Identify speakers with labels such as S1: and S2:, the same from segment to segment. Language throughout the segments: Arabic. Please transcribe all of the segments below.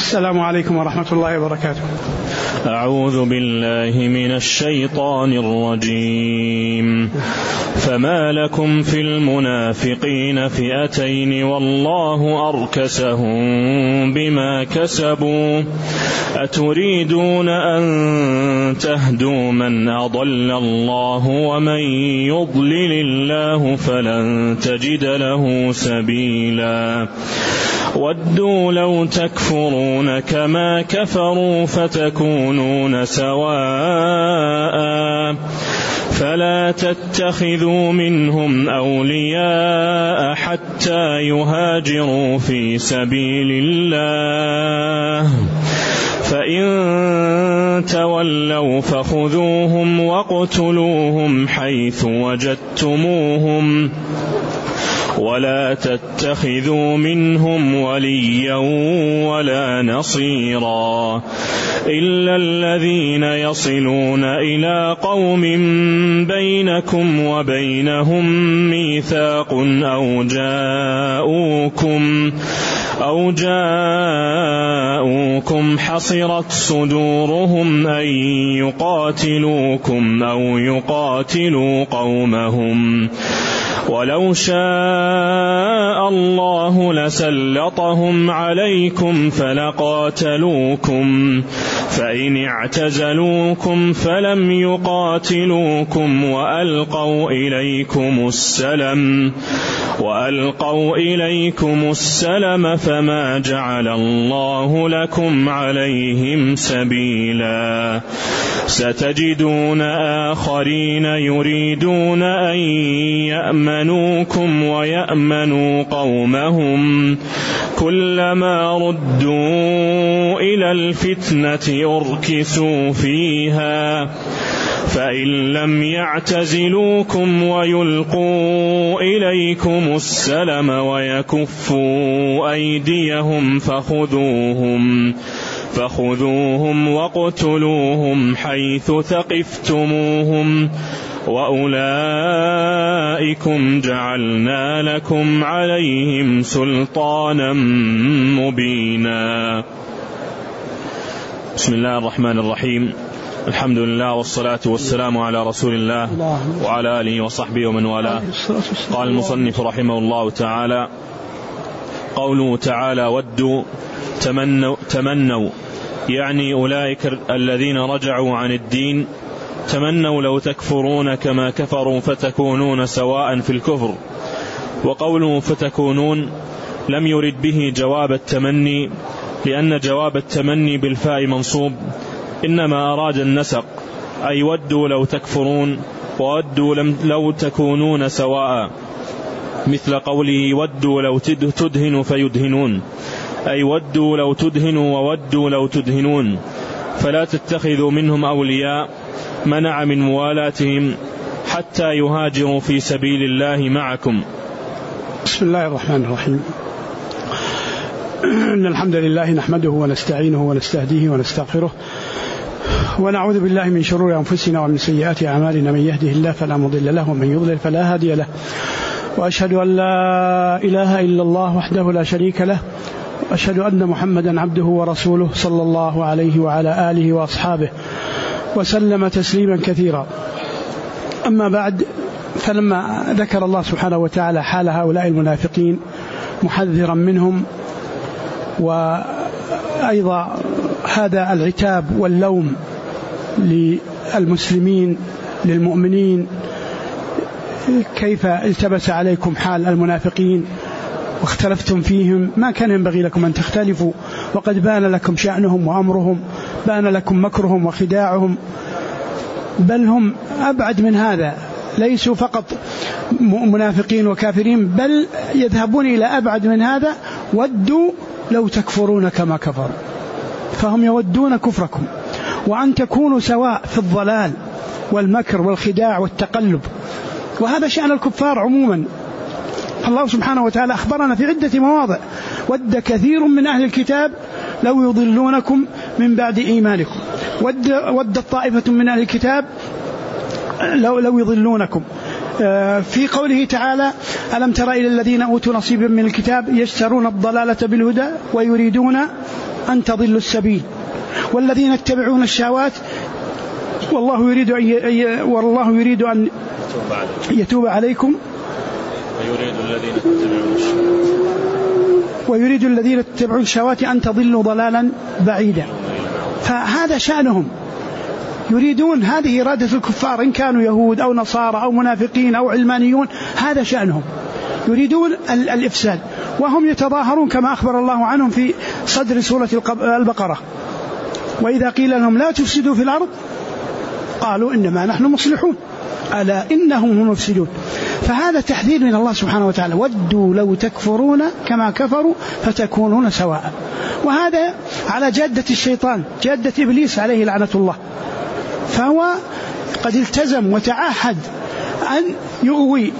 S1: السلام عليكم ورحمة الله وبركاته.
S2: أعوذ بالله من الشيطان الرجيم. فما لكم في المنافقين فئتين والله أركسهم بما كسبوا أتريدون أن تهدوا من أضل الله ومن يضلل الله فلن تجد له سبيلا ودوا لو تكفرون كما كفروا فتكونون سواء فلا تتخذوا منهم أولياء حتى يهاجروا في سبيل الله فإن تولوا فخذوهم واقتلوهم حيث وجدتموهم ولا تتخذوا منهم وليا ولا نصيرا إلا الذين يصلون إلى قوم بينكم وبينهم ميثاق أو جاءوكم حصرت صدورهم أن يقاتلوكم أو يقاتلوا قومهم ولو شاء الله لسلطهم عليكم فلقاتلوكم فإن اعتزلوكم فلم يقاتلوكم وألقوا إليكم السلم فما جعل الله لكم عليهم سبيلا ستجدون آخرين يريدون أن يأمنوكم ويأمنوا قومهم كلما ردوا إلى الفتنة أركسوا فيها فإن لم يعتزلوكم ويلقوا إليكم السلم ويكفوا أيديهم فخذوهم واقتلوهم حيث ثقفتموهم وأولئكم جعلنا لكم عليهم سلطانا مبينا. بسم الله الرحمن الرحيم. الحمد لله والصلاة والسلام على رسول الله وعلى آله وصحبه ومن والاه. قال المصنف رحمه الله تعالى: قوله تعالى ودوا تمنوا يعني أولئك الذين رجعوا عن الدين تمنوا لو تكفرون كما كفروا فتكونون سواء في الكفر. وقوله فتكونون لم يرد به جواب التمني لأن جواب التمني بالفاء منصوب، إنما أراد النسق أي ودوا لو تكفرون وودوا لو تكونون سواء، مثل قوله ودوا لو تدهن فيدهنون، أي ودوا لو تدهنوا وودوا لو تدهنون. فلا تتخذوا منهم أولياء منع من موالاتهم حتى يهاجروا في سبيل الله معكم.
S1: بسم الله الرحمن الرحيم. إن الحمد لله نحمده ونستعينه ونستهديه ونستغفره ونعوذ بالله من شرور أنفسنا ومن سيئات أعمالنا، من يهده الله فلا مضل له ومن يضلل فلا هادي له، وأشهد أن لا إله إلا الله وحده لا شريك له، وأشهد أن محمدا عبده ورسوله صلى الله عليه وعلى آله وأصحابه وسلم تسليما كثيرا. أما بعد، فلما ذكر الله سبحانه وتعالى حال هؤلاء المنافقين محذرا منهم، وأيضا هذا العتاب واللوم للمسلمين للمؤمنين، كيف التبس عليكم حال المنافقين واختلفتم فيهم، ما كان ينبغي لكم أن تختلفوا، وقد بان لكم شأنهم وأمرهم، بان لكم مكرهم وخداعهم، بل هم أبعد من هذا، ليسوا فقط منافقين وكافرين، بل يذهبون إلى أبعد من هذا، ودوا لو تكفرون كما كفروا، فهم يودون كفركم وأن تكونوا سواء في الضلال والمكر والخداع والتقلب، وهذا شأن الكفار عموما. الله سبحانه وتعالى أخبرنا في عدة مواضع: ود كثير من أهل الكتاب لو يضلونكم من بعد إيمانكم، ود الطائفة من أهل الكتاب لو يضلونكم، في قوله تعالى: ألم تر إلى الذين أوتوا نصيبا من الكتاب يشترون الضلالة بالهدى ويريدون أن تضلوا السبيل والذين يتبعون الشهوات والله يريد أن يتوب عليكم ويريد الذين يتبعون الشهوات أن تضلوا ضلالا بعيدا. فهذا شأنهم، يريدون، هذه إرادة الكفار إن كانوا يهود أو نصارى أو منافقين أو علمانيون، هذا شأنهم، يريدون الإفساد، وهم يتظاهرون كما أخبر الله عنهم في صدر سورة البقرة: وإذا قيل لهم لا تفسدوا في الأرض قالوا إنما نحن مصلحون ألا إنهم هم المفسدون. فهذا تحذير من الله سبحانه وتعالى: ودوا لو تكفرون كما كفروا فتكونون سواء. وهذا على جادة الشيطان، جادة إبليس عليه لعنة الله، فهو قد التزم وتعهد أن يغوي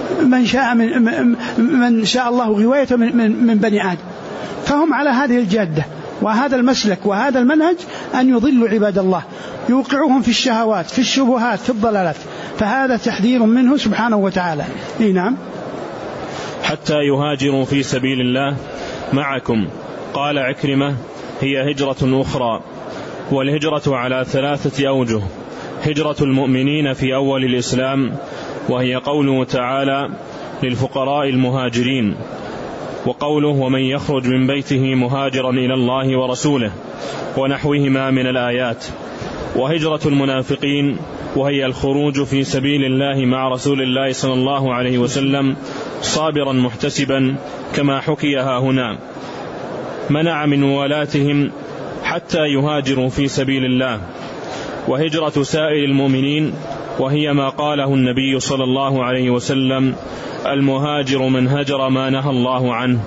S1: من شاء الله غواية من بني آدم، فهم على هذه الجادة وهذا المسلك وهذا المنهج، أن يضلوا عباد الله، يوقعوهم في الشهوات، في الشبهات، في الضلالات. فهذا تحذير منه سبحانه وتعالى. نعم.
S2: حتى يهاجروا في سبيل الله معكم. قال عكرمة: هي هجرة أخرى. والهجرة على 3 أوجه: هجرة المؤمنين في أول الإسلام، وهي قوله تعالى: للفقراء المهاجرين، وقوله: ومن يخرج من بيته مهاجرا إلى الله ورسوله، ونحوهما من الآيات. وهجرة المنافقين، وهي الخروج في سبيل الله مع رسول الله صلى الله عليه وسلم صابرا محتسبا، كما حكيها هنا، منع من موالاتهم حتى يهاجروا في سبيل الله. وهجرة سائر المؤمنين، وهي ما قاله النبي صلى الله عليه وسلم: المهاجر من هجر ما نهى الله عنه.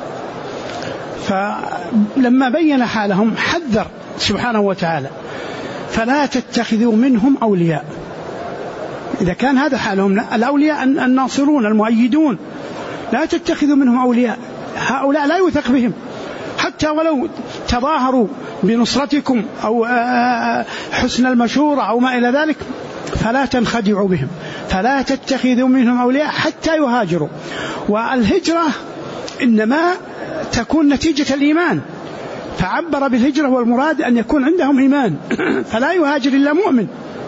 S1: فلما بين حالهم حذر سبحانه وتعالى: فلا تتخذوا منهم أولياء. إذا كان هذا حالهم، الأولياء الناصرون المؤيدون، لا تتخذوا منهم أولياء، هؤلاء لا يوثق بهم، حتى ولو تظاهروا بنصرتكم أو حسن المشورة أو ما إلى ذلك، فلا تنخدعوا بهم، فلا تتخذوا منهم أولياء حتى يهاجروا. والهجرة إنما تكون نتيجة الإيمان، فعبر بالهجرة والمراد أن يكون عندهم إيمان، فلا يهاجر إلا مؤمن.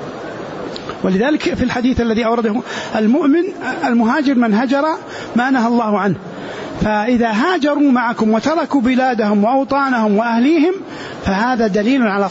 S1: ولذلك في الحديث الذي أورده: المؤمن المهاجر من هجر ما نهى الله عنه. فإذا هاجروا معكم وتركوا بلادهم وأوطانهم وأهليهم، فهذا دليل على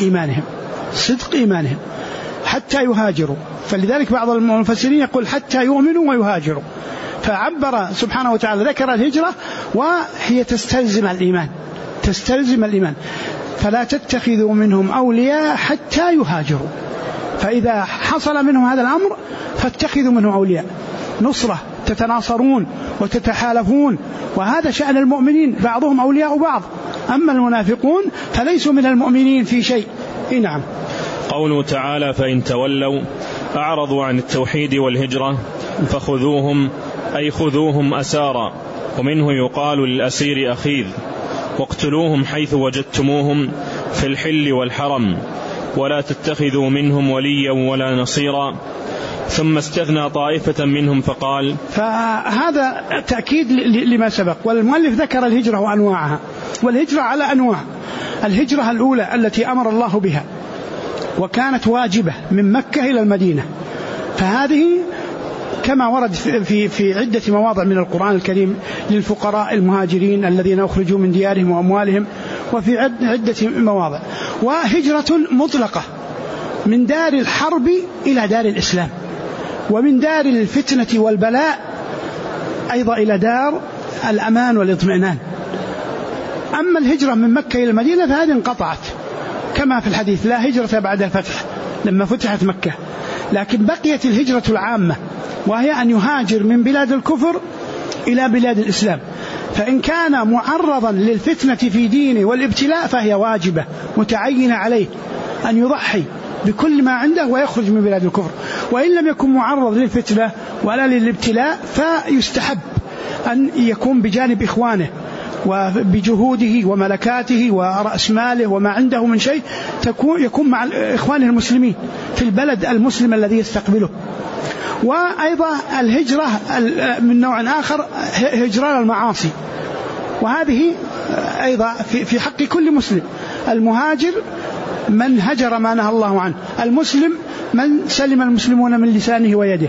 S1: صدق إيمانهم حتى يهاجروا. فلذلك بعض المفسرين يقول: حتى يؤمنوا ويهاجروا. فعبر سبحانه وتعالى، ذكر الهجرة وهي تستلزم الإيمان. فلا تتخذوا منهم أولياء حتى يهاجروا. فإذا حصل منهم هذا الأمر فاتخذوا منهم أولياء، نصرة، تتناصرون وتتحالفون، وهذا شأن المؤمنين، بعضهم أولياء بعض. أما المنافقون فليسوا من المؤمنين في شيء. نعم.
S2: قوله تعالى: فإن تولوا أعرضوا عن التوحيد والهجرة فخذوهم، أي خذوهم أسارا. ومنه يقال للأسير أخيذ. واقتلوهم حيث وجدتموهم في الحل والحرم، ولا تتخذوا منهم وليا ولا نصيرا. ثم استثنى طائفة منهم فقال.
S1: فهذا تأكيد لما سبق. والمؤلف ذكر الهجرة وأنواعها، والهجرة على أنواع. الهجرة الأولى التي أمر الله بها وكانت واجبة من مكة إلى المدينة، فهذه كما ورد في عدة مواضع من القرآن الكريم: للفقراء المهاجرين الذين أخرجوا من ديارهم وأموالهم، وفي عدة مواضع. وهجرة مطلقة من دار الحرب إلى دار الإسلام، ومن دار الفتنة والبلاء أيضا إلى دار الأمان والاطمئنان. أما الهجرة من مكة إلى المدينة فهذه انقطعت، كما في الحديث: لا هجرة بعد الفتح، لما فتحت مكة. لكن بقيت الهجرة العامة، وهي أن يهاجر من بلاد الكفر إلى بلاد الإسلام. فإن كان معرضا للفتنة في دينه والابتلاء فهي واجبة متعينة عليه أن يضحي بكل ما عنده ويخرج من بلاد الكفر. وإن لم يكن معرض للفتنة ولا للابتلاء فيستحب أن يكون بجانب إخوانه وبجهوده وملكاته ورأس ماله وما عنده من شيء، يكون مع إخوانه المسلمين في البلد المسلم الذي يستقبله. وأيضا الهجرة من نوع آخر هجران المعاصي، وهذه أيضا في حق كل مسلم. المهاجر من هجر ما نهى الله عنه، المسلم من سلم المسلمون من لسانه ويده.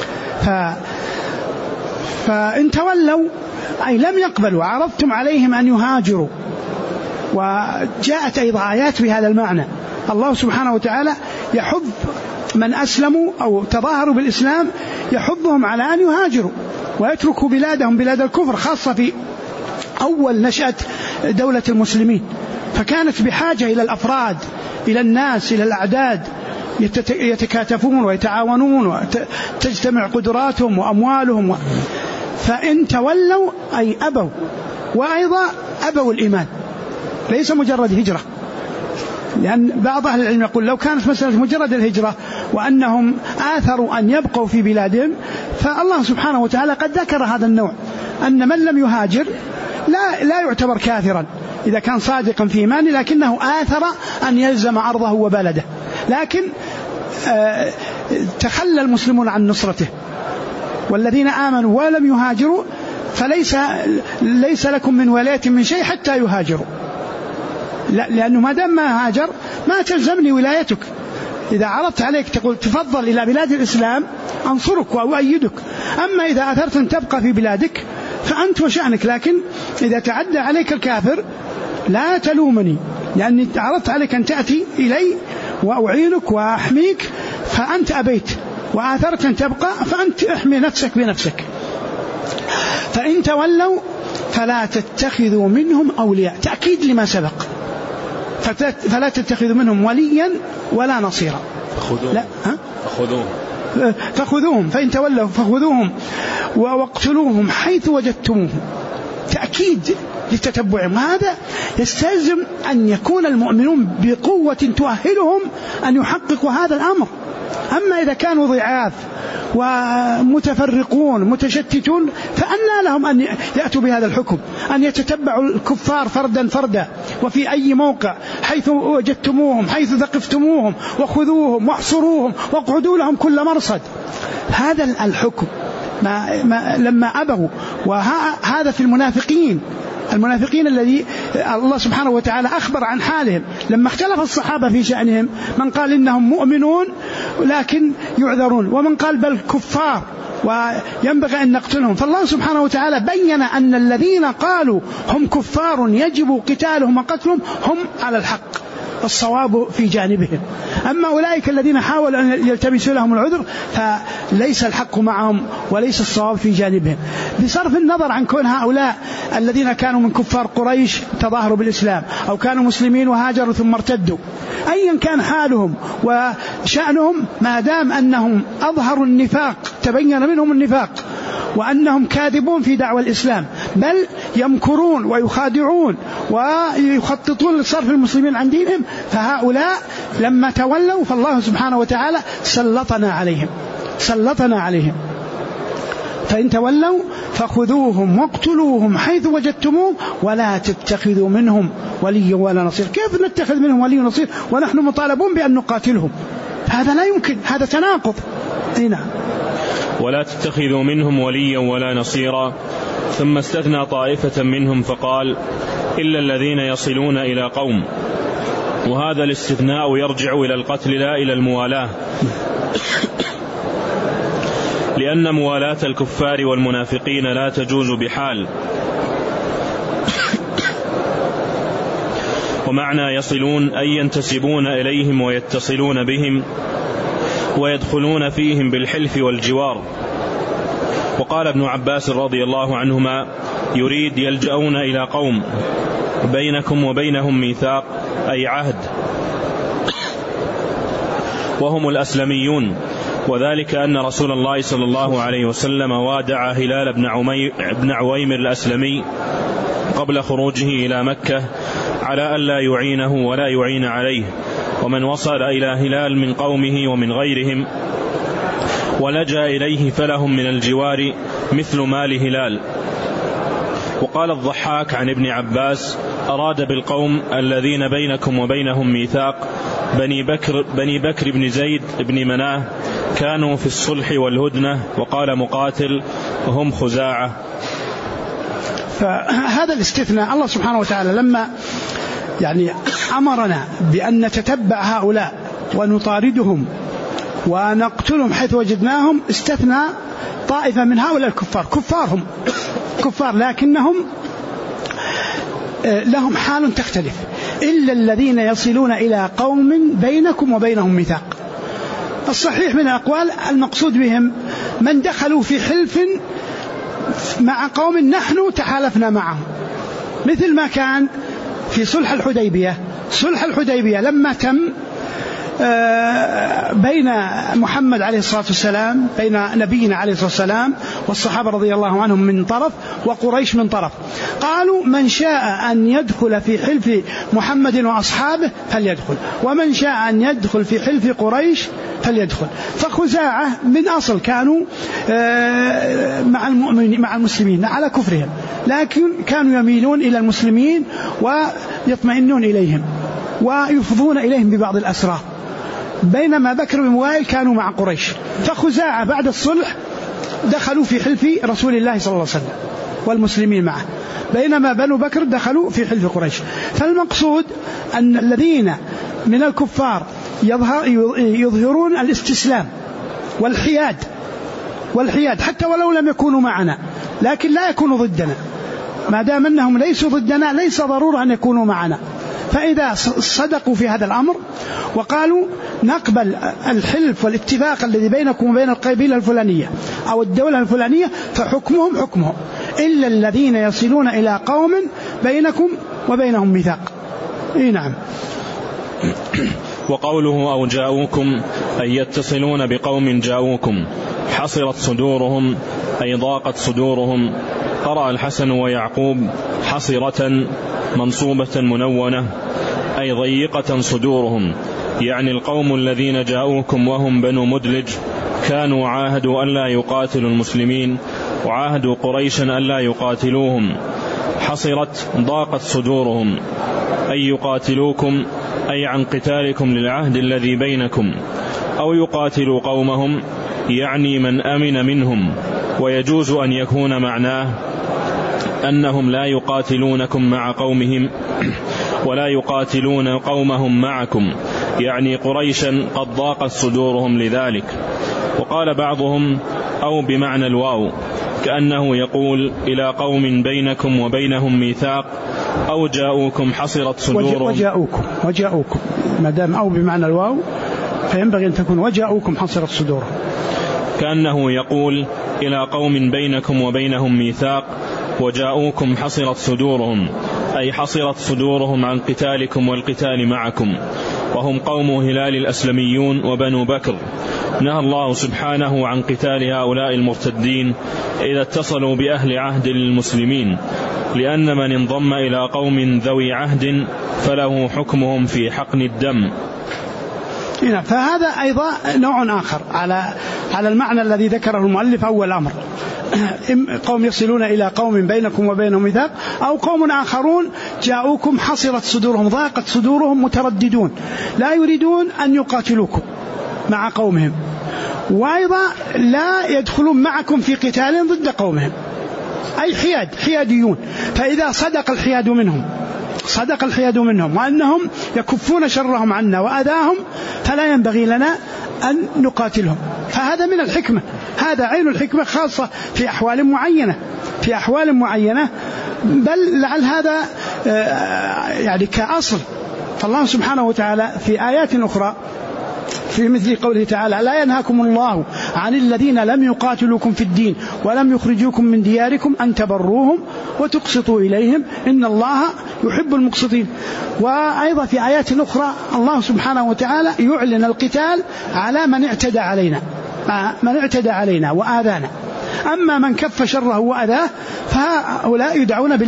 S1: فإن تولوا أي لم يقبلوا عرضتم عليهم أن يهاجروا. وجاءت أيضا آيات بهذا المعنى. الله سبحانه وتعالى يحض من أسلموا أو تظاهروا بالإسلام، يحضهم على أن يهاجروا ويتركوا بلادهم بلاد الكفر، خاصة في أول نشأة دولة المسلمين، فكانت بحاجة إلى الأفراد، إلى الناس، إلى الأعداد يتكاتفون ويتعاونون وتجتمع قدراتهم وأموالهم. فإن تولوا أي أبوا، وأيضا أبوا الإيمان، ليس مجرد هجرة. لأن بعض أهل العلم يقول لو كانت مسألة مجرد الهجرة وأنهم آثروا أن يبقوا في بلادهم، فالله سبحانه وتعالى قد ذكر هذا النوع، أن من لم يهاجر لا يعتبر كافرا إذا كان صادقا في إيمانه، لكنه آثر أن يلزم أرضه وبلده. لكن تخلى المسلمون عن نصرته، والذين آمنوا ولم يهاجروا فليس لكم من ولاية من شيء حتى يهاجروا، لأنه ما دام ما هاجر ما تلزمني ولايتك. إذا عرضت عليك تقول تفضل إلى بلاد الإسلام أنصرك وأؤيدك، أما إذا أثرت أن تبقى في بلادك فأنت وشأنك. لكن إذا تعدى عليك الكافر لا تلومني، لأني عرضت عليك أن تأتي إلي وأعينك وأحميك فأنت أبيت، وآثرت أن تبقى فأنت احمي نفسك بنفسك. فإن تولوا فلا تتخذوا منهم أولياء، تأكيد لما سبق، فلا تتخذوا منهم وليا ولا نصيرا. فخذوهم فإن تولوا فخذوهم واقتلوهم حيث وجدتموهم، تأكيد لتتبعهم. هذا يستلزم أن يكون المؤمنون بقوة تؤهلهم أن يحققوا هذا الأمر. أما إذا كانوا ضعاف ومتفرقون متشتتون فأنى لهم أن يأتوا بهذا الحكم، أن يتتبعوا الكفار فردا فردا وفي أي موقع حيث وجدتموهم، حيث ثقفتموهم، وخذوهم واحصروهم واقعدوا لهم كل مرصد. هذا الحكم لما أبوا. وهذا في المنافقين الذي الله سبحانه وتعالى أخبر عن حالهم لما اختلف الصحابة في شأنهم، من قال إنهم مؤمنون لكن يعذرون، ومن قال بل كفار وينبغي أن نقتلهم. فالله سبحانه وتعالى بين أن الذين قالوا هم كفار يجب قتالهم وقتلهم هم على الحق، الصواب في جانبهم. أما أولئك الذين حاولوا أن يلتمسوا لهم العذر فليس الحق معهم وليس الصواب في جانبهم، بصرف النظر عن كون هؤلاء الذين كانوا من كفار قريش تظاهروا بالإسلام أو كانوا مسلمين وهاجروا ثم ارتدوا. أيا كان حالهم وشأنهم، ما دام أنهم أظهروا النفاق، تبين منهم النفاق وأنهم كاذبون في دعوى الإسلام، بل يمكرون ويخادعون ويخططون لصرف المسلمين عن دينهم، فهؤلاء لما تولوا فالله سبحانه وتعالى سلطنا عليهم. فإن تولوا فخذوهم واقتلوهم حيث وجدتموه ولا تتخذوا منهم وليا ولا نصير. كيف نتخذ منهم ولي ونصير ونحن مطالبون بأن نقاتلهم؟ هذا لا يمكن، هذا تناقض. نعم.
S2: ولا تتخذوا منهم وليا ولا نصيرا. ثم استثنى طائفة منهم فقال إلا الذين يصلون إلى قوم. وهذا الاستثناء يرجع إلى القتل لا إلى الموالاة، لأن موالاة الكفار والمنافقين لا تجوز بحال. ومعنى يصلون أي ينتسبون إليهم ويتصلون بهم ويدخلون فيهم بالحلف والجوار. وقال ابن عباس رضي الله عنهما يريد يلجأون إلى قوم بينكم وبينهم ميثاق أي عهد، وهم الأسلميون. وذلك أن رسول الله صلى الله عليه وسلم وادع هلال بن عويمر الأسلمي قبل خروجه إلى مكة على أن لا يعينه ولا يعين عليه، ومن وصل إلى هلال من قومه ومن غيرهم ولجأ إليه فلهم من الجوار مثل مال هلال. وقال الضحاك عن ابن عباس أراد بالقوم الذين بينكم وبينهم ميثاق بني بكر بن زيد بن مناه كانوا في الصلح والهدنة. وقال مقاتل هم خزاعة.
S1: فهذا الاستثناء الله سبحانه وتعالى لما أمرنا بأن نتتبع هؤلاء ونطاردهم ونقتلهم حيث وجدناهم، استثنى طائفة من هؤلاء الكفار، كفارهم كفار لكنهم لهم حال تختلف، إلا الذين يصلون إلى قوم بينكم وبينهم ميثاق. الصحيح من الأقوال المقصود بهم من دخلوا في حلف مع قوم نحن تحالفنا معهم، مثل ما كان في صلح الحديبية. صلح الحديبية لما تم بين محمد عليه الصلاة والسلام، بين نبينا عليه الصلاة والسلام والصحابة رضي الله عنهم من طرف، وقريش من طرف، قالوا من شاء أن يدخل في حلف محمد وأصحابه فليدخل، ومن شاء أن يدخل في حلف قريش فليدخل. فخزاعة من أصل كانوا مع المسلمين على كفرهم، لكن كانوا يميلون إلى المسلمين ويطمئنون إليهم ويفضون إليهم ببعض الأسرار، بينما بكر بن وائل كانوا مع قريش. فخزاعة بعد الصلح دخلوا في حلف رسول الله صلى الله عليه وسلم والمسلمين معه، بينما بنو بكر دخلوا في حلف قريش. فالمقصود أن الذين من الكفار يظهرون الاستسلام والحياد حتى ولو لم يكونوا معنا، لكن لا يكونوا ضدنا. ما دام أنهم ليسوا ضدنا ليس ضرورة أن يكونوا معنا. فإذا صدقوا في هذا الأمر وقالوا نقبل الحلف والاتفاق الذي بينكم وبين القبيلة الفلانية أو الدولة الفلانية، فحكمهم حكمهم، إلا الذين يصلون إلى قوم بينكم وبينهم ميثاق. نعم.
S2: وقوله أو جاءوكم أي يتصلون بقوم جاءوكم، حصرت صدورهم أي ضاقت صدورهم. قرأ الحسن ويعقوب حصرة منصوبة منونة أي ضيقة صدورهم، يعني القوم الذين جاءوكم وهم بنو مدلج كانوا عاهدوا ألا يقاتلوا المسلمين وعاهدوا قريشا ألا يقاتلوهم. حصرت ضاقت صدورهم أي يقاتلوكم أي عن قتالكم للعهد الذي بينكم، أو يقاتلوا قومهم يعني من أمن منهم. ويجوز أن يكون معناه أنهم لا يقاتلونكم مع قومهم ولا يقاتلون قومهم معكم، يعني قريشا قد ضاقت صدورهم لذلك. وقال بعضهم أو بمعنى الواو، كأنه يقول إلى قوم بينكم وبينهم ميثاق، أو جاءوكم حصرت صدورهم.
S1: وجاءوكم ما دام أو بمعنى الواو فينبغي أن تكون وجاءوكم حصرت صدورهم،
S2: كأنه يقول إلى قوم بينكم وبينهم ميثاق وجاءوكم حصرت صدورهم أي حصرت صدورهم عن قتالكم والقتال معكم، وهم قوم هلال الأسلميون وبنو بكر. نهى الله سبحانه عن قتال هؤلاء المرتدين إذا اتصلوا بأهل عهد للمسلمين، لأن من انضم إلى قوم ذوي عهد فله حكمهم في حقن الدم.
S1: فهذا أيضا نوع آخر على المعنى الذي ذكره المؤلف أول أمر، قوم يصلون إلى قوم بينكم وبينهم ميثاق، أو قوم آخرون جاءوكم حصرت صدورهم ضاقت صدورهم مترددون لا يريدون أن يقاتلوكم مع قومهم، وأيضا لا يدخلون معكم في قتال ضد قومهم، أي حياديون. فإذا صدق الحياد منهم وأنهم يكفون شرهم عنا وأذاهم فلا ينبغي لنا أن نقاتلهم. فهذا من الحكمة، هذا عين الحكمة، خاصة في أحوال معينة، بل لعل هذا كأصل. فالله سبحانه وتعالى في آيات أخرى في مثل قوله تعالى لا ينهاكم الله عن الذين لم يقاتلوكم في الدين ولم يخرجوكم من دياركم أن تبروهم وتقسطوا إليهم إن الله يحب المقسطين. وأيضا في آيات أخرى الله سبحانه وتعالى يعلن القتال على من اعتدى علينا وآذانا. أما من كف شره وأذاه فهؤلاء يدعون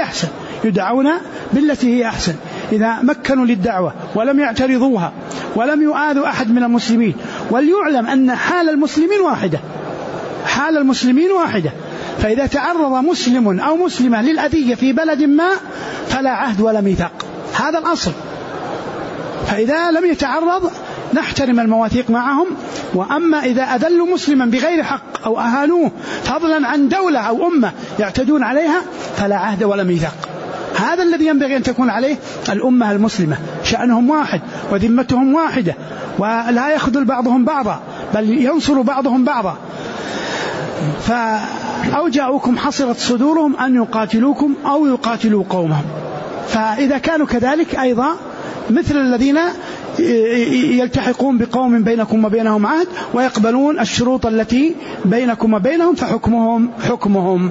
S1: بالتي هي أحسن إذا مكنوا للدعوة ولم يعترضوها ولم يؤاذوا أحد من المسلمين. وليعلم أن حال المسلمين واحدة، فإذا تعرض مسلم أو مسلمة للأذية في بلد ما فلا عهد ولا ميثاق، هذا الأصل. فإذا لم يتعرض نحترم المواثيق معهم. وأما إذا أذلوا مسلما بغير حق أو أهانوه فضلا عن دولة أو أمة يعتدون عليها فلا عهد ولا ميثاق. هذا الذي ينبغي أن تكون عليه الأمة المسلمة، شأنهم واحد وذمتهم واحدة، ولا يخذل بعضهم بعضا بل ينصر بعضهم بعضا. أو جاءوكم حصرت صدورهم أن يقاتلوكم أو يقاتلوا قومهم. فإذا كانوا كذلك أيضا مثل الذين يلتحقون بقوم بينكم وبينهم عهد ويقبلون الشروط التي بينكم وبينهم فحكمهم حكمهم.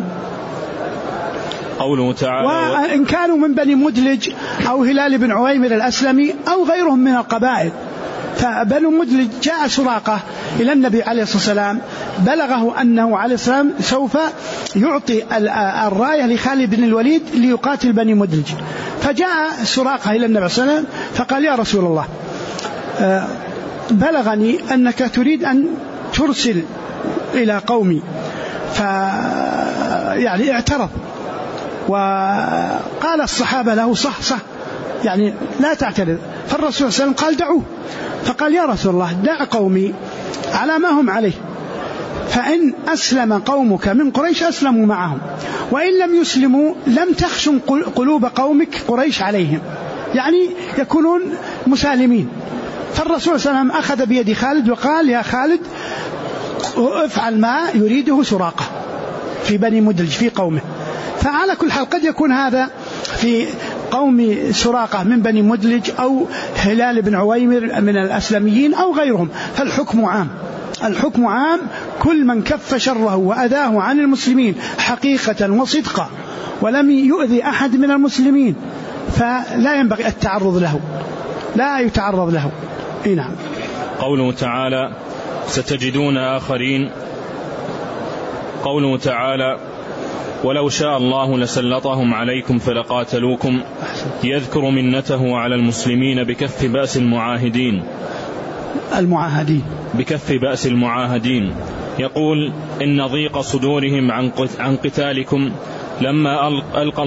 S2: قوله تعالى:
S1: وإن كانوا من بني مدلج أو هلال بن عويمر الأسلمي أو غيرهم من القبائل. فبنو مدلج جاء سراقة إلى النبي عليه الصلاة والسلام، بلغه أنه عليه السلام سوف يعطي الراية لخالد بن الوليد ليقاتل بني مدلج. فجاء سراقة إلى النبي صلى الله عليه وسلم فقال: يا رسول الله، بلغني أنك تريد أن ترسل إلى قومي. يعني اعترض، وقال الصحابة له: صح يعني لا تعترض. فالرسول صلى الله عليه وسلم قال: دعوه. فقال: يا رسول الله، دع قومي على ما هم عليه، فإن أسلم قومك من قريش أسلموا معهم، وإن لم يسلموا لم تخشن قلوب قومك قريش عليهم، يعني يكونون مسالمين. فالرسول صلى الله عليه وسلم أخذ بيد خالد وقال: يا خالد، افعل ما يريده سراقة في بني مدلج في قومه. فعلى كل حال قد يكون هذا في قوم سراقة من بني مدلج أو هلال بن عويمر من الأسلميين أو غيرهم، فالحكم عام. الحكم عام، كل من كف شره وأذاه عن المسلمين حقيقة وصدقا ولم يؤذي أحد من المسلمين فلا ينبغي التعرض له، لا يتعرض له. نعم.
S2: قوله تعالى: ستجدون آخرين. قوله تعالى: ولو شاء الله لسلطهم عليكم فلقاتلوكم، يذكر منته على المسلمين بكف بأس المعاهدين. يقول: إن ضيق صدورهم عن قتالكم لما ألقى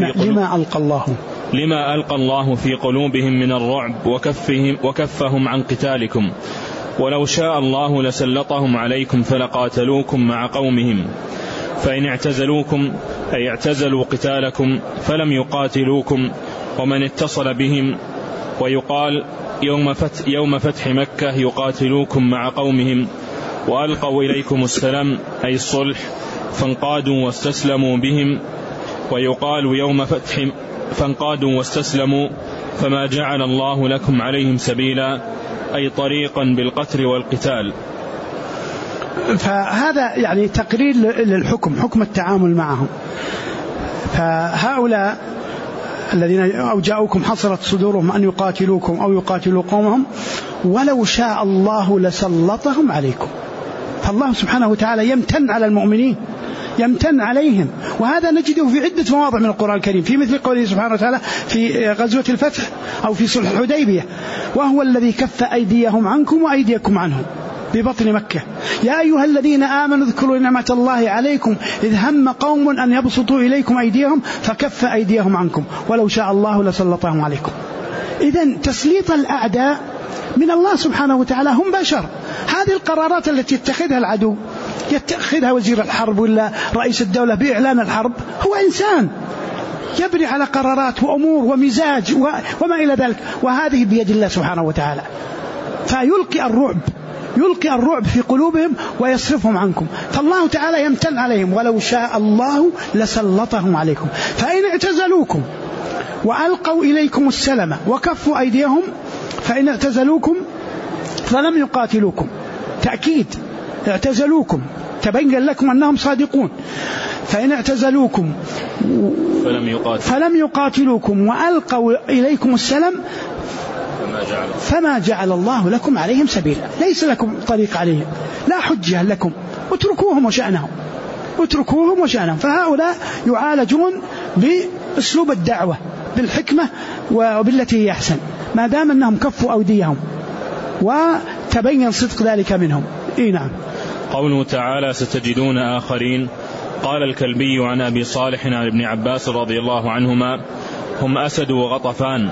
S2: الله في قلوبهم من الرعب وكفهم عن قتالكم. ولو شاء الله لسلطهم عليكم فلقاتلوكم مع قومهم، فإن اعتزلوكم أي اعتزلوا قتالكم فلم يقاتلوكم، ومن اتصل بهم. ويقال: يوم فتح مكة يقاتلوكم مع قومهم وألقوا إليكم السلام أي الصلح فانقادوا واستسلموا بهم. ويقال: يوم فتح فانقادوا واستسلموا فما جعل الله لكم عليهم سبيلا أي طريقا بالقتل والقتال.
S1: فهذا يعني تقرير للحكم، حكم التعامل معهم. فهؤلاء الذين أو جاءوكم حصرت صدورهم أن يقاتلوكم أو يقاتلوا قومهم، ولو شاء الله لسلطهم عليكم. فالله سبحانه وتعالى يمتن على المؤمنين، يمتن عليهم، وهذا نجده في عدة مواضع من القرآن الكريم، في مثل قوله سبحانه وتعالى في غزوة الفتح أو في صلح الحديبية: وهو الذي كف أيديهم عنكم وأيديكم عنهم ببطن مكة، يا أيها الذين آمنوا اذكروا نعمة الله عليكم إذ هم قوم أن يبسطوا إليكم أيديهم فكف أيديهم عنكم ولو شاء الله لسلطهم عليكم. إذن تسليط الأعداء من الله سبحانه وتعالى، هم بشر. هذه القرارات التي يتخذها العدو، يتخذها وزير الحرب ولا رئيس الدولة بإعلان الحرب، هو إنسان يبني على قرارات وأمور ومزاج وما إلى ذلك، وهذه بيد الله سبحانه وتعالى. يلقي الرعب في قلوبهم ويصرفهم عنكم. فالله تعالى يمتن عليهم: ولو شاء الله لسلطهم عليكم. فإن اعتزلوكم وألقوا إليكم السلم وكفوا أيديهم، فإن اعتزلوكم فلم يقاتلوكم، تأكيد اعتزلوكم، تبين لكم أنهم صادقون. فإن اعتزلوكم فلم يقاتلوكم وألقوا إليكم السلم فما جعل الله لكم عليهم سبيلا، ليس لكم طريق عليهم، لا حجة لكم، اتركوهم وشأنهم. فهؤلاء يعالجون بأسلوب الدعوة بالحكمة وبالتي هي أحسن، ما دام أنهم كفوا أوديهم وتبين صدق ذلك منهم. نعم.
S2: قوله تعالى: ستجدون آخرين. قال الكلبي عن أبي صالح عن ابن عباس رضي الله عنهما: هم أسد وغطفان،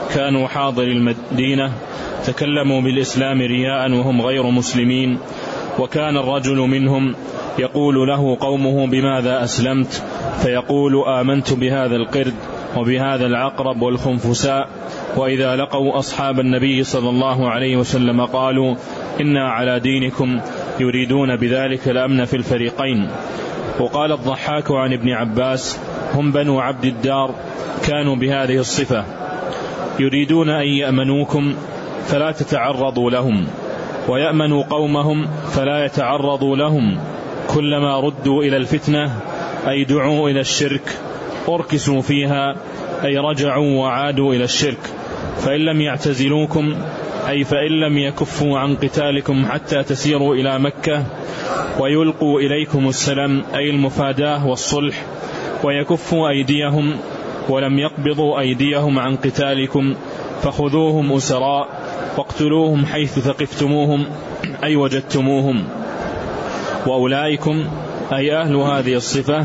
S2: كانوا حاضر المدينة تكلموا بالإسلام رياء وهم غير مسلمين، وكان الرجل منهم يقول له قومه بماذا أسلمت؟ فيقول آمنت بهذا القرد وبهذا العقرب والخنفساء. وإذا لقوا أصحاب النبي صلى الله عليه وسلم قالوا إنا على دينكم، يريدون بذلك الأمن في الفريقين. وقال الضحاك عن ابن عباس هم بنو عبد الدار كانوا بهذه الصفة، يريدون أن يأمنوكم فلا تتعرضوا لهم، ويأمنوا قومهم فلا يتعرضوا لهم، كلما ردوا إلى الفتنة أي دعوا إلى الشرك أركسوا فيها، أي رجعوا وعادوا إلى الشرك. فإن لم يعتزلوكم أي فإن لم يكفوا عن قتالكم حتى تسيروا إلى مكة ويلقوا إليكم السلام أي المفاداة والصلح، ويكفوا أيديهم ولم يقبضوا أيديهم عن قتالكم، فخذوهم أسراء واقتلوهم حيث ثقفتموهم أي وجدتموهم. وأولئكم أي أهل هذه الصفة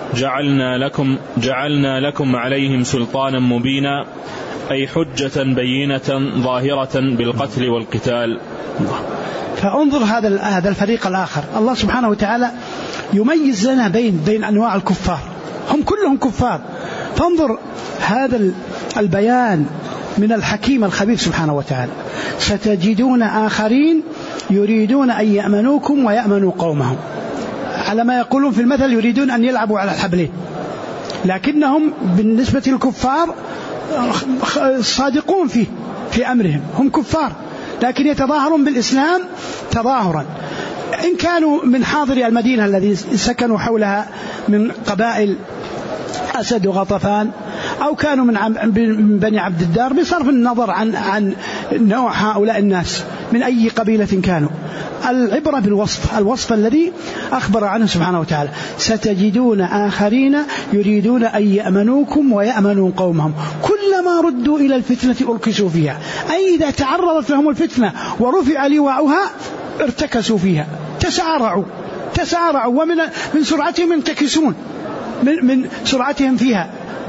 S2: جعلنا لكم عليهم سلطانا مبينا، أي حجة بينة ظاهرة بالقتل والقتال.
S1: فانظر هذا الفريق الآخر، الله سبحانه وتعالى يميز لنا بين أنواع الكفار، هم كلهم كفار. فانظر هذا البيان من الحكيم الخبير سبحانه وتعالى، ستجدون آخرين يريدون أن يأمنوكم ويأمنوا قومهم، على ما يقولون في المثل يريدون أن يلعبوا على الحبلين، لكنهم بالنسبة للكفار صادقون في أمرهم، هم كفار لكن يتظاهرون بالإسلام تظاهرا، إن كانوا من حاضر المدينة الذي سكنوا حولها من قبائل أسد وغطفان، أو كانوا من بني عبد الدار، بصرف النظر عن نوع هؤلاء الناس من أي قبيلة كانوا. العبرة بالوصف، الوصف الذي أخبر عنه سبحانه وتعالى، ستجدون آخرين يريدون أن يأمنوكم ويأمنوا قومهم كلما ردوا إلى الفتنة أركسوا فيها، أي إذا تعرضت لهم الفتنة ورفع لواؤها ارتكسوا فيها، تسارعوا ومن سرعتهم ينتكسون، من سرعتهم فيها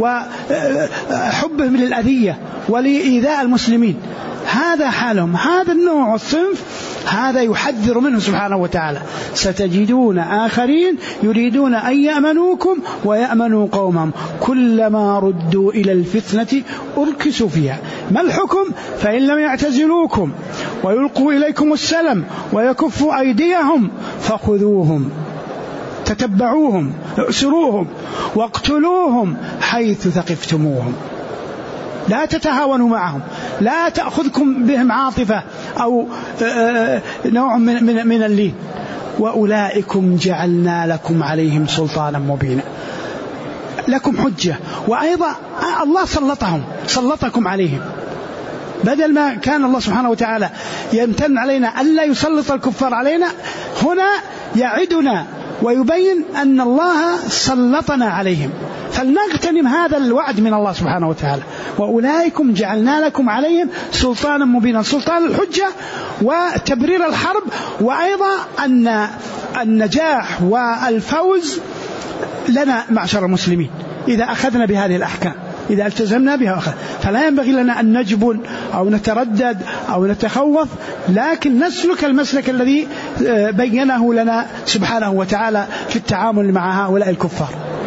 S1: وحبهم للأذية ولإيذاء المسلمين. هذا حالهم، هذا النوع والصنف، هذا يحذر منه سبحانه وتعالى. ستجدون آخرين يريدون أن يأمنوكم ويأمنوا قومهم كلما ردوا إلى الفتنة أركسوا فيها. ما الحكم؟ فإن لم يعتزلوكم ويلقوا إليكم السلم ويكفوا أيديهم فخذوهم، تتبعوهم، اؤسروهم واقتلوهم حيث ثقفتموهم، لا تتهاونوا معهم، لا تأخذكم بهم عاطفة أو نوع من اللين. وأولئكم جعلنا لكم عليهم سلطانا مبينا، لكم حجة. وأيضا الله سلطكم عليهم، بدل ما كان الله سبحانه وتعالى يمتن علينا ألا يسلط الكفار علينا، هنا يعدنا ويبين أن الله سلطنا عليهم، فلنغتنم هذا الوعد من الله سبحانه وتعالى. وأولئكم جعلنا لكم عليهم سلطانا مبينا، سلطان الحجة وتبرير الحرب، وأيضا أن النجاح والفوز لنا معشر المسلمين إذا أخذنا بهذه الأحكام، إذا التزمنا بها فلا ينبغي لنا أن نجبن أو نتردد أو نتخوف، لكن نسلك المسلك الذي بينه لنا سبحانه وتعالى في التعامل مع هؤلاء الكفار.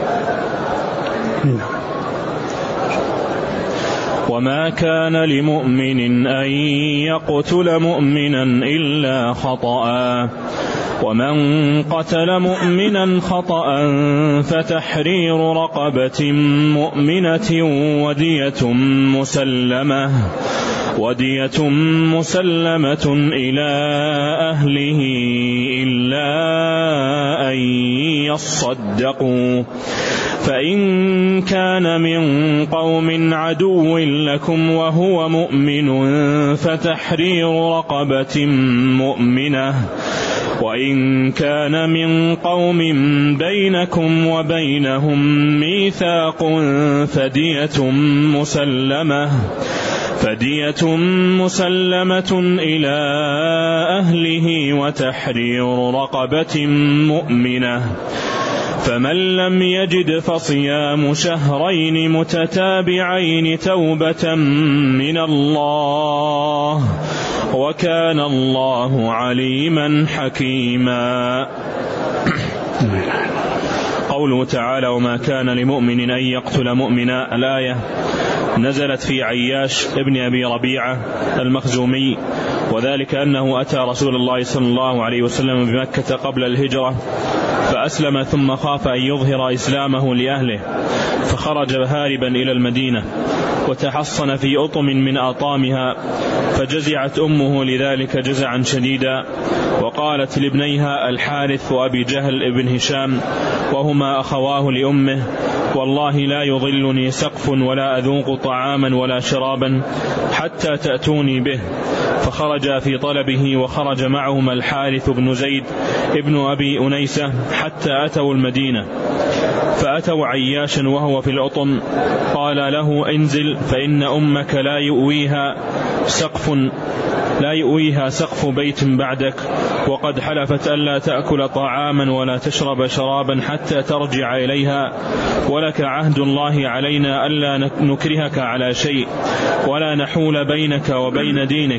S2: وما كان لمؤمن أن يقتل مؤمنا إلا خطأ، ومن قتل مؤمنا خطأ فتحرير رقبة مؤمنة ودية مسلمة إلى أهله إلا أن يصدقوا، فإن كان من قوم عدو لكم وهو مؤمن فتحرير رقبة مؤمنة، وإن كان من قوم بينكم وبينهم ميثاق فدية مسلمة إلى أهله وتحرير رقبة مؤمنة، فمن لم يجد فصيام شهرين متتابعين توبة من الله وكان الله عليما حكيما. قوله تعالى وما كان لمؤمن أن يقتل مؤمنا، الآية نزلت في عياش ابن أبي ربيعة المخزومي، وذلك أنه أتى رسول الله صلى الله عليه وسلم بمكة قبل الهجرة فأسلم، ثم خاف أن يظهر إسلامه لأهله فخرج هاربا إلى المدينة وتحصن في أطم من أطامها، فجزعت أمه لذلك جزعا شديدا، وقالت لابنيها الحارث وأبي جهل ابن هشام وهما أخواه لأمه والله لا يضلني سقف ولا أذوق طعاما ولا شرابا حتى تأتوني به. فخرجا في طلبه، وخرج معهما الحارث بن زيد ابن أبي أنيسة حتى أتوا المدينة، فأتوا عياشا وهو في الأطم، قال له انزل فإن أمك لا يؤويها سقف بيت بعدك، وقد حلفت ألا تأكل طعاما ولا تشرب شرابا حتى ترجع إليها، ولك عهد الله علينا ألا نكرهك على شيء ولا نحول بينك وبين دينك.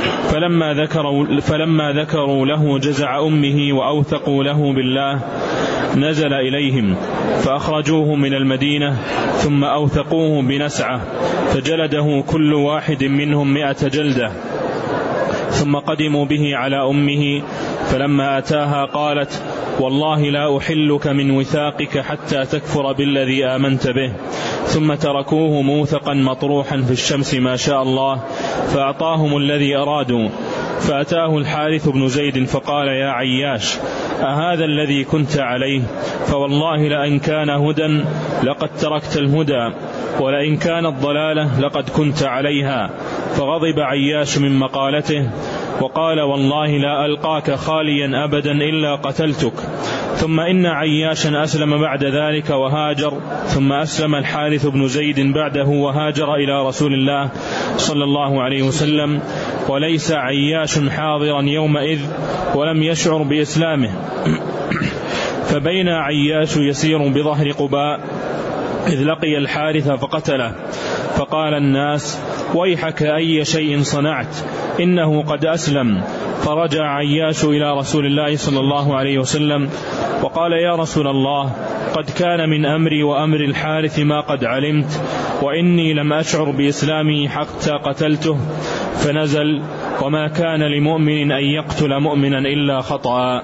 S2: فلما ذكروا له جزع أمه وأوثقوا له بالله نزل إليهم فأخرجوه من المدينة، ثم أوثقوه بنسعة فجلده كل واحد منهم 100 جلدة، ثم قدموا به على أمه، فلما أتاها قالت والله لا أحلك من وثاقك حتى تكفر بالذي آمنت به، ثم تركوه موثقا مطروحا في الشمس ما شاء الله، فأعطاهم الذي أرادوا. فأتاه الحارث بن زيد فقال يا عياش أهذا الذي كنت عليه؟ فوالله لأن كان هدى لقد تركت الهدى، ولئن كانت ضلالة لقد كنت عليها. فغضب عياش من مقالته وقال والله لا ألقاك خاليا أبدا إلا قتلتك. ثم إن عياشا أسلم بعد ذلك وهاجر، ثم أسلم الحارث بن زيد بعده وهاجر إلى رسول الله صلى الله عليه وسلم، وليس عياش حاضرا يومئذ ولم يشعر بإسلامه. فبين عياش يسير بظهر قباء إذ لقي الحارث فقتله، فقال الناس ويحك أي شيء صنعت إنه قد أسلم. فرجع عياش إلى رسول الله صلى الله عليه وسلم وقال يا رسول الله قد كان من أمري وأمر الحارث ما قد علمت، وإني لم أشعر بإسلامي حتى قتلته. فنزل وما كان لمؤمن أن يقتل مؤمنا إلا خطأ.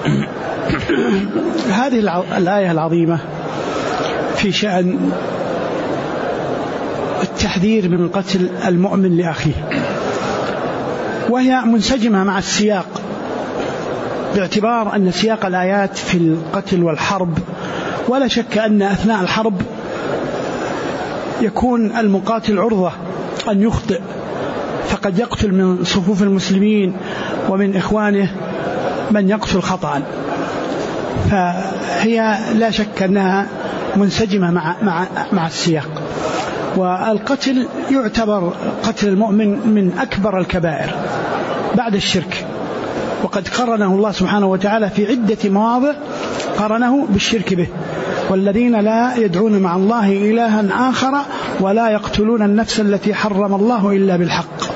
S1: هذه الآية العظيمة في شأن التحذير من قتل المؤمن لأخيه، وهي منسجمة مع السياق، باعتبار أن سياق الآيات في القتل والحرب، ولا شك أن أثناء الحرب يكون المقاتل عرضة أن يخطئ، فقد يقتل من صفوف المسلمين ومن إخوانه من يقتل خطأ، فهي لا شك أنها منسجمة مع السياق. والقتل يعتبر قتل المؤمن من أكبر الكبائر بعد الشرك، وقد قرنه الله سبحانه وتعالى في عدة مواضع، قرنه بالشرك به: والذين لا يدعون مع الله إلها آخر ولا يقتلون النفس التي حرم الله إلا بالحق.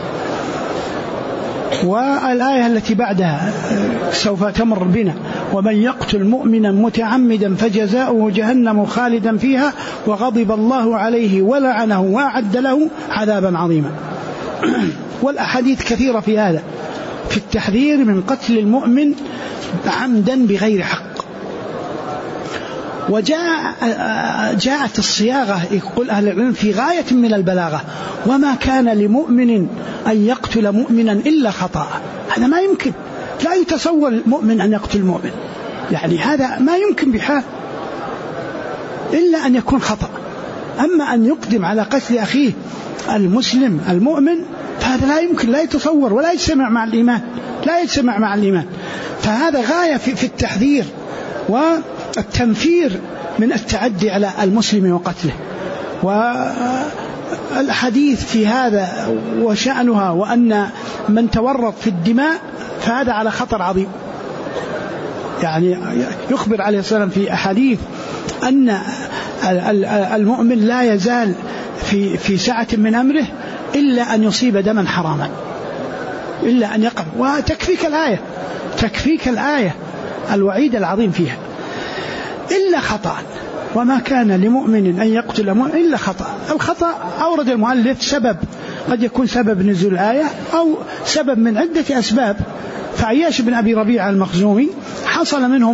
S1: والآية التي بعدها سوف تمر بنا: ومن يقتل مؤمنا متعمدا فجزاؤه جهنم خالدا فيها وغضب الله عليه ولعنه وأعد له عذابا عظيما. والأحاديث كثيرة في هذا، في التحذير من قتل المؤمن عمدا بغير حق. وجاءت الصياغة يقول أهل العلم في غاية من البلاغة: وما كان لمؤمن أن يقتل مؤمنا إلا خطأ. هذا ما يمكن، لا يتصور المؤمن أن يقتل مؤمن، يعني هذا ما يمكن بحال إلا أن يكون خطأ. أما أن يقدم على قتل أخيه المسلم المؤمن فهذا لا يمكن، لا يتصور ولا يجتمع مع الإيمان، لا يجتمع مع الإيمان. فهذا غاية في التحذير والتنفير من التعدي على المسلم وقتله. والحديث في هذا وشأنها، وأن من تورط في الدماء فهذا على خطر عظيم. يعني يخبر عليه الصلاة والسلام في أحاديث أن المؤمن لا يزال في ساعة من أمره إلا أن يصيب دما حراما، إلا أن يقع. تكفيك الآية الوعيد العظيم فيها. إلا خطأ، وما كان لمؤمن أن يقتل مؤمن إلا خطأ. الخطأ أورد المؤلف سبب، قد يكون سبب نزول الآية أو سبب من عدة أسباب. فعياش بن أبي ربيعة المخزومي حصل منه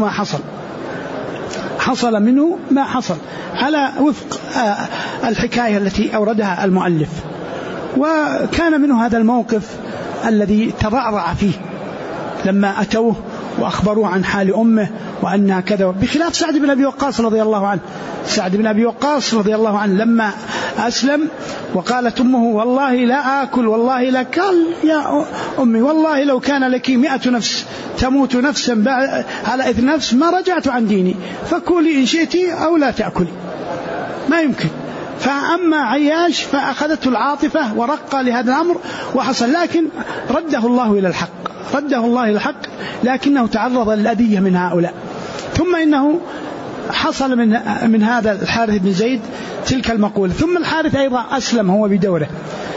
S1: ما حصل على وفق الحكاية التي أوردها المؤلف. وكان منه هذا الموقف الذي تضعضع فيه لما أتوه وأخبروه عن حال أمه وأنها كذا، بخلاف سعد بن أبي وقاص رضي الله عنه. سعد بن أبي وقاص رضي الله عنه لما أسلم وقالت أمه والله لا آكل والله لا، قال يا أمي والله لو كان لك 100 نفس تموت نفسا على إثر نفس ما رجعت عن ديني، فكلي إن شئت أو لا تأكلي، ما يمكن. فأما عياش فأخذته العاطفة ورقى لهذا الأمر وحصل، لكن رده الله إلى الحق، لكنه تعرض للأذية من هؤلاء. ثم إنه حصل من هذا الحارث بن زيد تلك المقولة، ثم الحارث أيضا أسلم هو بدوره.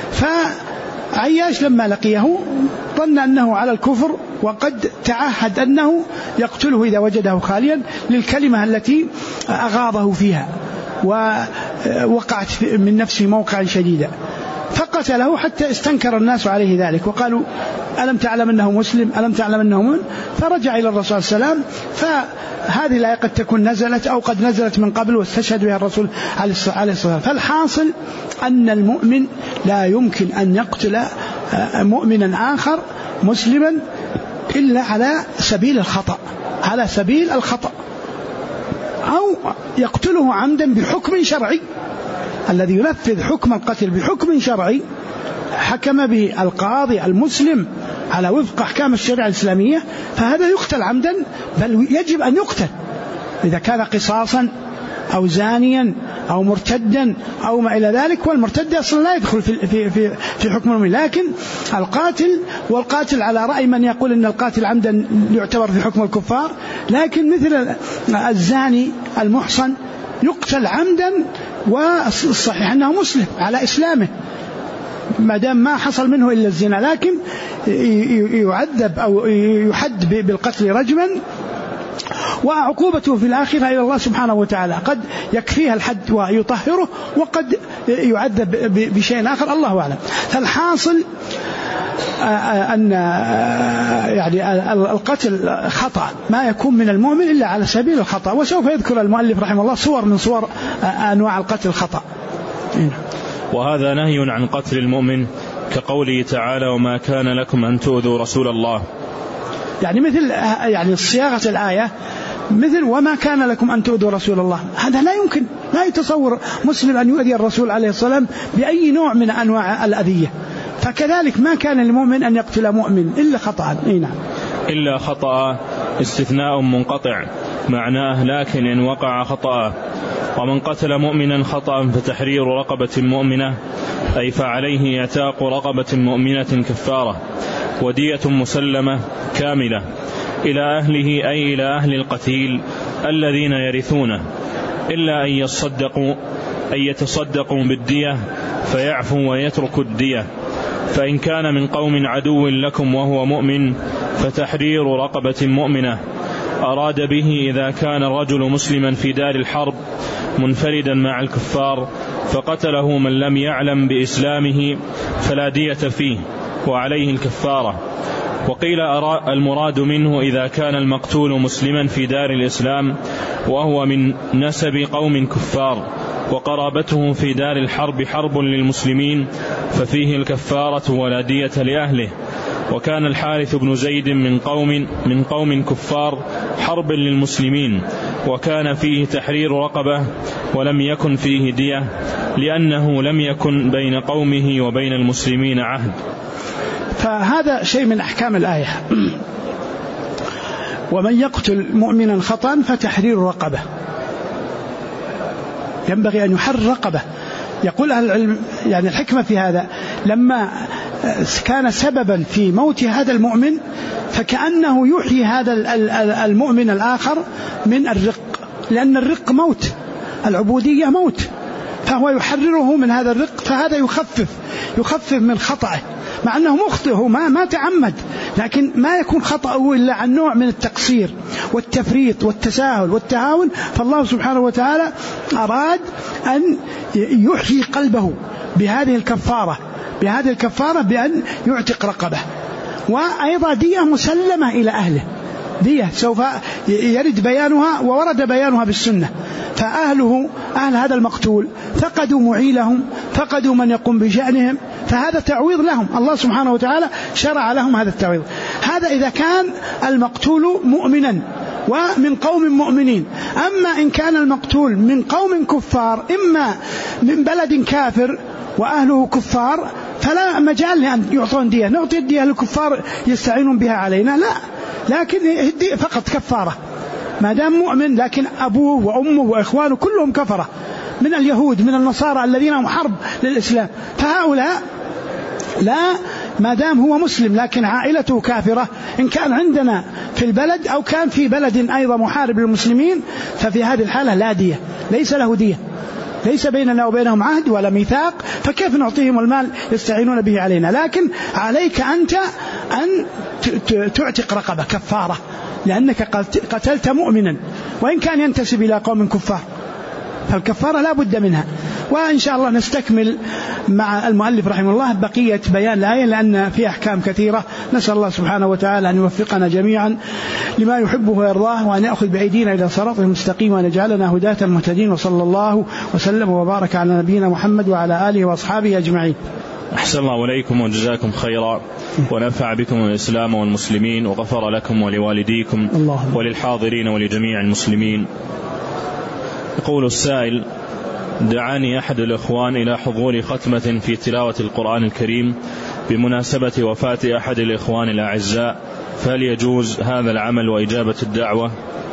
S1: فعياش لما لقيه ظن أنه على الكفر، وقد تعهد أنه يقتله إذا وجده خاليا للكلمة التي أغاضه فيها، ووقعت من نفسه موقعا شديدا، فقتله حتى استنكر الناس عليه ذلك وقالوا ألم تعلم أنه مسلم، ألم تعلم أنه مؤمن؟ فرجع إلى الرسول صلى الله عليه وسلم. فهذه الآية قد تكون نزلت أو قد نزلت من قبل واستشهد بها الرسول عليه الصلاة والسلام. فالحاصل أن المؤمن لا يمكن أن يقتل مؤمنا آخر مسلما إلا على سبيل الخطأ، أو يقتله عمدا بحكم شرعي. الذي ينفذ حكم القتل بحكم شرعي حكم به القاضي المسلم على وفق أحكام الشريعة الإسلامية، فهذا يقتل عمدا، بل يجب أن يقتل إذا كان قصاصا أو زانيا أو مرتدا أو ما إلى ذلك. والمرتد أصلا لا يدخل في حكم المؤمن، لكن والقاتل على رأي من يقول أن القاتل عمدا يعتبر في حكم الكفار، لكن مثل الزاني المحصن يقتل عمدا، والصحيح أنه مسلم على إسلامه ما دام ما حصل منه إلا الزنا، لكن يعذب أو يحد بالقتل رجما، وعقوبته في الآخرة إلى الله سبحانه وتعالى. قد يكفيها الحد ويطهره، وقد يعذب بشيء آخر، الله أعلم. فالحاصل أن يعني القتل خطأ، ما يكون من المؤمن إلا على سبيل الخطأ. وسوف يذكر المؤلف رحمه الله صور من صور أنواع القتل الخطأ.
S2: وهذا نهي عن قتل المؤمن كقوله تعالى وما كان لكم أن تؤذوا رسول الله،
S1: يعني مثل يعني صياغة الآية مثل وما كان لكم أن تؤذوا رسول الله. هذا لا يمكن، لا يتصور مسلم أن يؤذي الرسول عليه الصلاة والسلام بأي نوع من أنواع الأذية. فكذلك ما كان للمؤمن أن يقتل مؤمن إلا خطأ.
S2: إلا خطأ استثناء منقطع معناه لكن إن وقع خطأ. ومن قتل مؤمنا خطأ فتحرير رقبة مؤمنة، أي فعليه اعتاق رقبة مؤمنة كفارة، ودية مسلمة كاملة إلى أهله، أي إلى أهل القتيل الذين يرثونه، إلا أن يتصدقوا بالدية فيعفوا ويتركوا الدية. فإن كان من قوم عدو لكم وهو مؤمن فتحرير رقبة مؤمنة. أراد به إذا كان الرجل مسلما في دار الحرب منفردا مع الكفار فقتله من لم يعلم بإسلامه فلا دية فيه وعليه الكفارة. وقيل المراد منه إذا كان المقتول مسلما في دار الإسلام وهو من نسب قوم كفار وقرابته في دار الحرب حرب للمسلمين ففيه الكفارة ولا دية لأهله. وكان الحارث بن زيد من قوم كفار حرب للمسلمين، وكان فيه تحرير رقبة ولم يكن فيه دية لأنه لم يكن بين قومه وبين المسلمين عهد.
S1: فهذا شيء من أحكام الآية. ومن يقتل مؤمنا خطأ فتحرير رقبة، ينبغي أن يحرر رقبة. يقول أهل العلم يعني الحكمة في هذا لما كان سببا في موت هذا المؤمن فكأنه يحيي هذا المؤمن الآخر من الرق، لأن الرق موت، العبودية موت، فهو يحرره من هذا الرق، فهذا يخفف من خطأه، مع أنه مخطئ ما تعمد، لكن ما يكون خطأه إلا عن نوع من التقصير والتفريط والتساهل والتهاون. فالله سبحانه وتعالى أراد أن يحيي قلبه بهذه الكفارة بأن يعتق رقبة، وأيضا دية مسلمة إلى أهله، دية سوف يرد بيانها وورد بيانها بالسنة. فأهل هذا المقتول فقدوا معيلهم، فقدوا من يقوم بشأنهم، فهذا تعويض لهم، الله سبحانه وتعالى شرع لهم هذا التعويض. هذا إذا كان المقتول مؤمنا ومن قوم مؤمنين. أما إن كان المقتول من قوم كفار، إما من بلد كافر وأهله كفار، فلا مجال لأن يعطون دية، نعطي الدية للكفار يستعينون بها علينا، لا، لكن فقط كفارة ما دام مؤمن، لكن أبوه وأمه وإخوانه كلهم كفرة من اليهود من النصارى الذين هم حرب للإسلام، فهؤلاء لا، ما دام هو مسلم لكن عائلته كافرة، إن كان عندنا في البلد أو كان في بلد أيضا محارب للمسلمين، ففي هذه الحالة لا دية، ليس له دية، ليس بيننا وبينهم عهد ولا ميثاق، فكيف نعطيهم المال يستعينون به علينا؟ لكن عليك أنت أن تعتق رقبة كفارة، لأنك قتلت مؤمنا وإن كان ينتسب إلى قوم كفار، فالكفارة لا بد منها. وإن شاء الله نستكمل مع المؤلف رحمه الله بقية بيان الآية، لأن في أحكام كثيرة. نسأل الله سبحانه وتعالى أن يوفقنا جميعا لما يحبه ويرضاه، وأن يأخذ بأيدينا إلى صراط المستقيم، وأن يجعلنا هداة مهتدين. وصلى الله وسلم وبارك على نبينا محمد وعلى آله وأصحابه أجمعين.
S2: أحسن الله إليكم وجزاكم خيرا، ونفع بكم الإسلام والمسلمين، وغفر لكم ولوالديكم وللحاضرين ولجميع المسلمين. يقول السائل: دعاني أحد الإخوان إلى حضور ختمة في تلاوة القرآن الكريم بمناسبة وفاة أحد الإخوان الأعزاء، فهل يجوز هذا العمل وإجابة الدعوة؟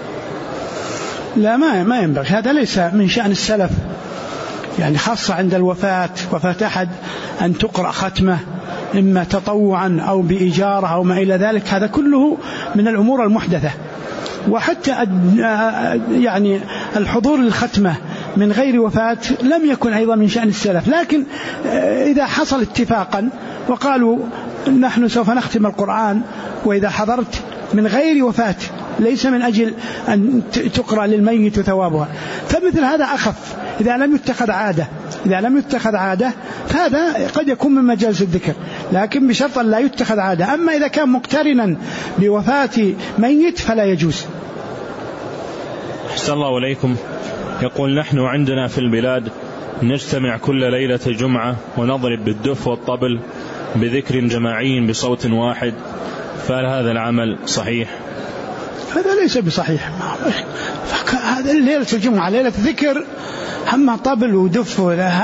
S1: لا، ما ينبغي، هذا ليس من شأن السلف، يعني خاصة عند وفاة أحد أن تقرأ ختمة إما تطوعا أو بإجارة أو ما إلى ذلك، هذا كله من الأمور المحدثة. وحتى يعني الحضور للختمة من غير وفاة لم يكن أيضا من شأن السلف، لكن إذا حصل اتفاقا وقالوا نحن سوف نختم القرآن وإذا حضرت من غير وفاة، ليس من أجل أن تقرأ للميت ثوابها، فمثل هذا أخف إذا لم يتخذ عادة، فهذا قد يكون من مجالس الذكر، لكن بشرط لا يتخذ عادة. أما إذا كان مقترنا بوفاة ميت فلا يجوز.
S2: أحسن الله إليكم. يقول: نحن عندنا في البلاد نجتمع كل ليلة جمعة ونضرب بالدف والطبل بذكر جماعي بصوت واحد، فهل هذا العمل صحيح؟
S1: هذا ليس بصحيح. هذا ليلة الجمعة ليلة ذكر، أما طبل ودف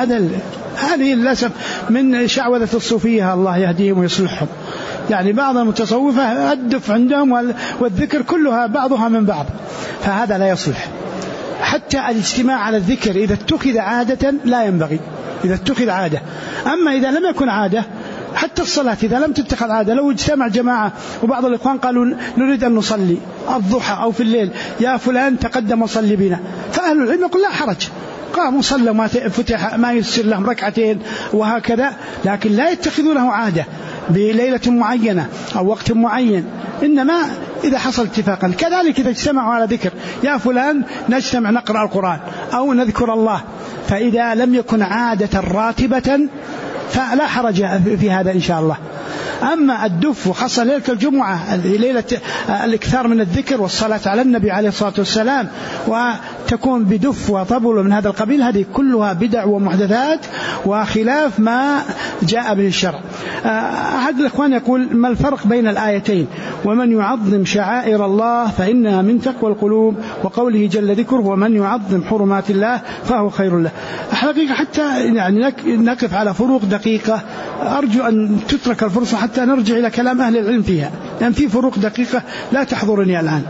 S1: هذه للأسف من شعوذة الصوفية، الله يهديهم ويصلحهم. يعني بعض المتصوفة الدف عندهم والذكر كلها بعضها من بعض، فهذا لا يصلح. حتى الاجتماع على الذكر إذا اتخذ عادة لا ينبغي، إذا اتخذ عادة. أما إذا لم يكن عادة، حتى الصلاة إذا لم تتخذ عادة، لو اجتمع جماعة وبعض الإخوان قالوا نريد أن نصلي الضحى أو في الليل، يا فلان تقدم وصلي بنا، فأهل العلم يقول لا حرج، قاموا صلوا ما فتح ما يسر لهم ركعتين وهكذا، لكن لا يتخذونه عادة بليلة معينة أو وقت معين، إنما إذا حصل اتفاقا. كذلك إذا اجتمعوا على ذكر، يا فلان نجتمع نقرأ القرآن أو نذكر الله، فإذا لم يكن عادة راتبة فلا حرج في هذا إن شاء الله. أما الدف وخاصة ليلة الجمعة، ليلة الإكثار من الذكر والصلاة على النبي عليه الصلاة والسلام، وتكون بدف وطبل من هذا القبيل، هذه كلها بدع ومحدثات وخلاف ما جاء به الشرع. أحد الإخوان يقول: ما الفرق بين الآيتين؟ ومن يعظم شعائر الله فإنها من تقوى القلوب، وقوله جل ذكره: ومن يعظم حرمات الله فهو خير له. حقيقة حتى يعني نقف على فروق دقيقة، أرجو أن تترك الفرصة حتى نرجع إلى كلام أهل العلم فيها، لأن في فروق دقيقة لا تحضرني الآن.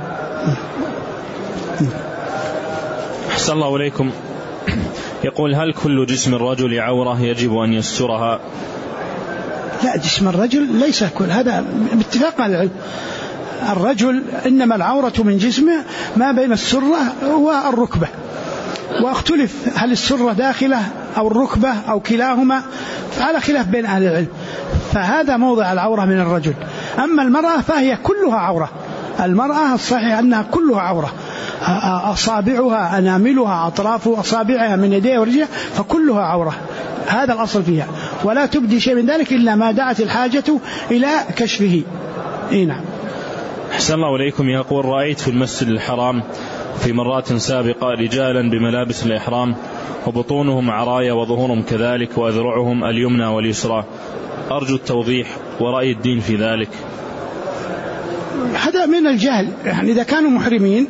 S2: أحسن الله إليكم. يقول: هل كل جسم الرجل عورة يجب أن يسترها؟
S1: لا، جسم الرجل ليس كل، هذا باتفاق أهل العلم، الرجل إنما العورة من جسمه ما بين السرة والركبة، واختلف هل السرة داخلة أو الركبة أو كلاهما، على خلاف بين أهل العلم، فهذا موضع العورة من الرجل. أما المرأة فهي كلها عورة، المرأة الصحيح أنها كلها عورة، أصابعها أناملها أطراف أصابعها من يديها ورجلها فكلها عورة، هذا الأصل فيها، ولا تبدي شيء من ذلك إلا ما دعت الحاجة إلى كشفه. نعم.
S2: أحسن الله إليكم. يقول: رأيت في المسجد الحرام في مرات سابقة رجالا بملابس الإحرام وبطونهم عرايا وظهورهم كذلك وأذرعهم اليمنى واليسرى، أرجو التوضيح ورأي الدين في ذلك.
S1: هذا من الجهل، يعني إذا كانوا محرمين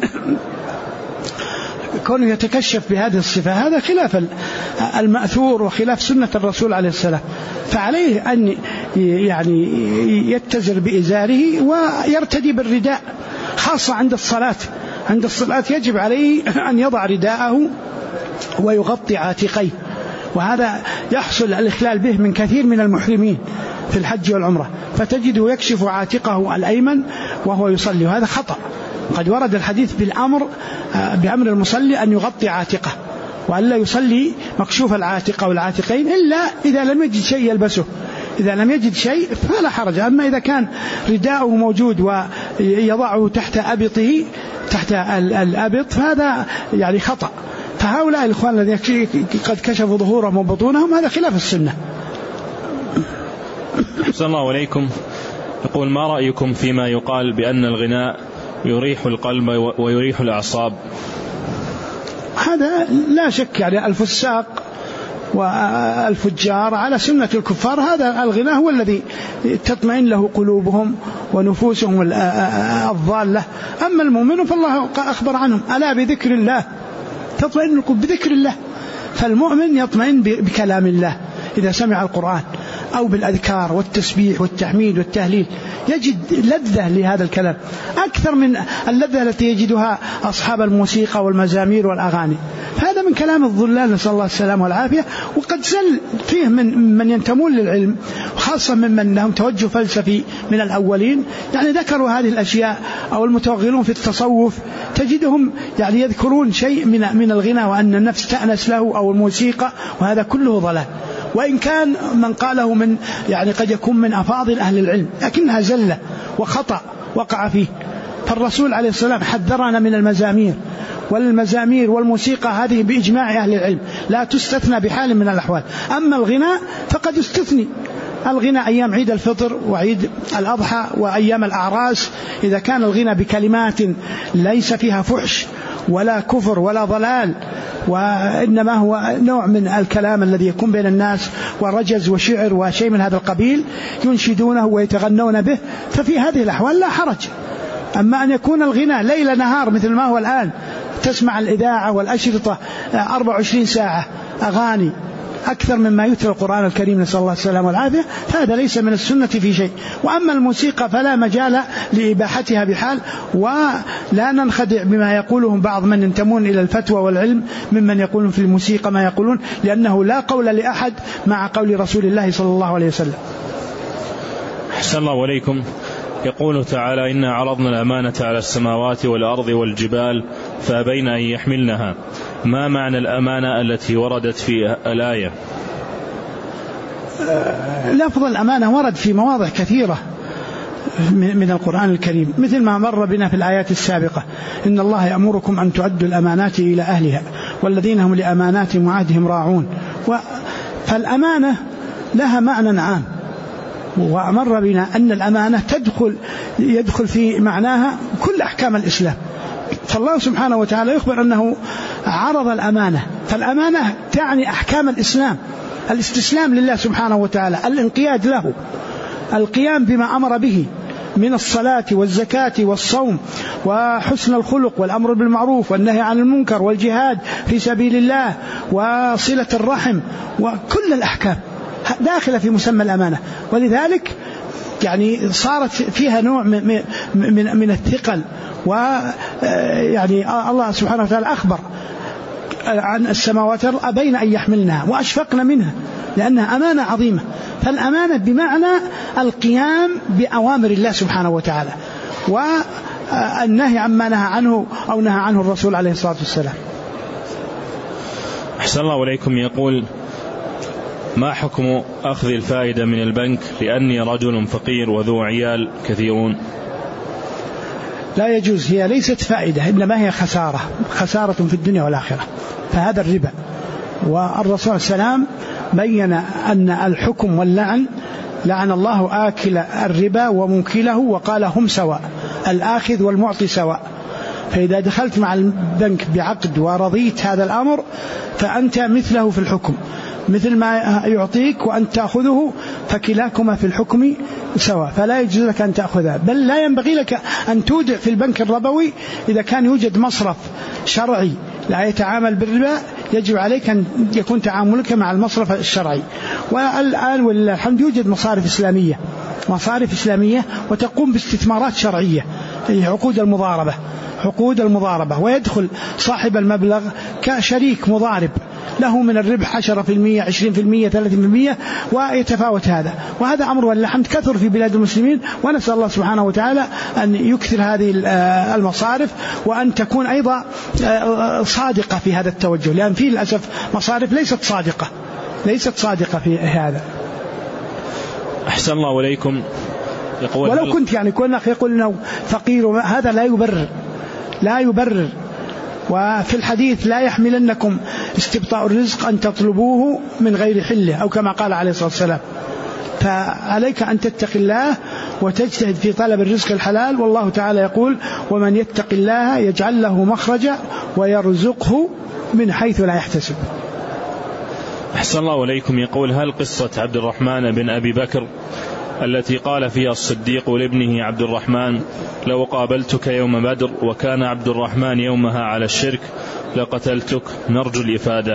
S1: كونه يتكشف بهذه الصفة هذا خلاف المأثور وخلاف سنة الرسول عليه السلام، فعليه أن يعني يتزر بإزاره ويرتدي بالرداء، خاصة عند الصلاة. عند الصلاة يجب عليه أن يضع رداءه ويغطي عاتقيه، وهذا يحصل الإخلال به من كثير من المحرمين في الحج والعمرة، فتجده يكشف عاتقه الأيمن وهو يصلي، وهذا خطأ. قد ورد الحديث بأمر المصلي أن يغطي عاتقه وأن لا يصلي مكشوف العاتق والعاتقين إلا إذا لم يجد شيء يلبسه، إذا لم يجد شيء فلا حرج. أما إذا كان رداءه موجود ويضعه تحت أبطه تحت الأبط فهذا يعني خطأ. فهؤلاء الإخوان الذين قد كشفوا ظهورهم وبطونهم هذا خلاف السنة.
S2: أحسن الله إليكم. يقول: ما رأيكم فيما يقال بأن الغناء يريح القلب ويريح الأعصاب؟
S1: هذا لا شك، يعني الفساق والفجار على سنة الكفار، هذا الغناء هو الذي تطمئن له قلوبهم ونفوسهم الضالة. أما المؤمن فالله أخبر عنهم: ألا بذكر الله تطمئن القلوب، بذكر الله. فالمؤمن يطمئن بكلام الله إذا سمع القرآن أو بالأذكار والتسبيح والتحميد والتهليل، يجد لذة لهذا الكلام أكثر من اللذة التي يجدها أصحاب الموسيقى والمزامير والأغاني. هذا من كلام الضلال، نسأل الله السلامة والعافية. وقد زل فيه من ينتمون للعلم، وخاصة ممن لهم توجه فلسفي من الأولين، يعني ذكروا هذه الأشياء، أو المتوغلون في التصوف تجدهم يعني يذكرون شيء من الغنى وأن النفس تأنس له أو الموسيقى، وهذا كله ضلال. وإن كان من قاله من يعني قد يكون من أفاضل أهل العلم، لكنها زلة وخطأ وقع فيه. فالرسول عليه السلام حذرنا من المزامير، والمزامير والموسيقى هذه بإجماع أهل العلم لا تستثنى بحال من الأحوال. أما الغناء فقد استثني، الغناء أيام عيد الفطر وعيد الأضحى وأيام الأعراس، إذا كان الغناء بكلمات ليس فيها فحش ولا كفر ولا ضلال، وإنما هو نوع من الكلام الذي يكون بين الناس ورجز وشعر وشيء من هذا القبيل ينشدونه ويتغنون به، ففي هذه الأحوال لا حرج. أما أن يكون الغناء ليل نهار مثل ما هو الآن، تسمع الإذاعة والأشرطة 24 ساعة أغاني أكثر مما يتلى القرآن الكريم، نسأل الله السلامة والعافية، فهذا ليس من السنة في شيء. وأما الموسيقى فلا مجال لإباحتها بحال، ولا ننخدع بما يقولهم بعض من ينتمون إلى الفتوى والعلم ممن يقولون في الموسيقى ما يقولون، لأنه لا قول لأحد مع قول رسول الله صلى الله عليه وسلم.
S2: أحسن الله إليكم. يقول تعالى: إنا عرضنا الأمانة على السماوات والأرض والجبال فأبين أن يحملنها. ما معنى الأمانة التي وردت في الآية؟
S1: لفظ الأمانة ورد في مواضع كثيرة من القرآن الكريم، مثل ما مر بنا في الآيات السابقة: إن الله يأمركم أن تؤدوا الأمانات إلى أهلها والذين هم لأماناتهم وعهدهم راعون. فالأمانة لها معنى عام، وأمر بنا أن الأمانة يدخل في معناها كل أحكام الإسلام. فالله سبحانه وتعالى يخبر أنه عرض الأمانة، فالأمانة تعني أحكام الإسلام، الاستسلام لله سبحانه وتعالى، الانقياد له، القيام بما أمر به من الصلاة والزكاة والصوم وحسن الخلق والأمر بالمعروف والنهي عن المنكر والجهاد في سبيل الله وصلة الرحم، وكل الأحكام داخلة في مسمى الأمانة. ولذلك يعني صارت فيها نوع من الثقل، ويعني الله سبحانه وتعالى أخبر عن السماوات أبين أن يحملنها وأشفقن منها لأنها أمانة عظيمة. فالأمانة بمعنى القيام بأوامر الله سبحانه وتعالى والنهي عما نهى عنه أو نهى عنه الرسول عليه الصلاة والسلام.
S2: أحسن الله إليكم. يقول: ما حكم أخذ الفائدة من البنك لأني رجل فقير وذو عيال كثيرون؟
S1: لا يجوز، هي ليست فائدة إنما هي خسارة في الدنيا والآخرة، فهذا الربا. والرسول صلى الله عليه وسلم بين أن الحكم واللعن، لعن الله آكل الربا وموكله وقال هم سواء، الآخذ والمعطي سواء. فإذا دخلت مع البنك بعقد ورضيت هذا الأمر فأنت مثله في الحكم، مثل ما يعطيك وأنت تأخذه، فكلاكما في الحكم سواء، فلا يجوز لك أن تأخذها. بل لا ينبغي لك أن تودع في البنك الربوي إذا كان يوجد مصرف شرعي لا يتعامل بالربا، يجب عليك أن يكون تعاملك مع المصرف الشرعي. والآن ولله الحمد يوجد مصارف إسلامية وتقوم باستثمارات شرعية، عقود المضاربة، ويدخل صاحب المبلغ كشريك مضارب له من الربح 10%، 20%، 30%، ويتفاوت هذا. وهذا أمر ولله الحمد كثر في بلاد المسلمين، ونسأل الله سبحانه وتعالى أن يكثر هذه المصارف، وأن تكون أيضا صادقة في هذا التوجه، لأن فيه للأسف مصارف ليست صادقة في هذا.
S2: أحسن الله إليكم. يقول:
S1: ولو كنت كل أخ يقول إنه فقير، هذا لا يبرر. وفي الحديث: لا يحملنكم استبطاء الرزق أن تطلبوه من غير حله، أو كما قال عليه الصلاة والسلام. فعليك أن تتقي الله وتجتهد في طلب الرزق الحلال، والله تعالى يقول: ومن يتق الله يجعل له مخرجا ويرزقه من حيث لا يحتسب.
S2: أحسن الله إليكم. يقول: هل قصة عبد الرحمن بن أبي بكر التي قال فيها الصديق لابنه عبد الرحمن: لو قابلتك يوم بدر وكان عبد الرحمن يومها على الشرك لقتلتك، نرجو الإفادة؟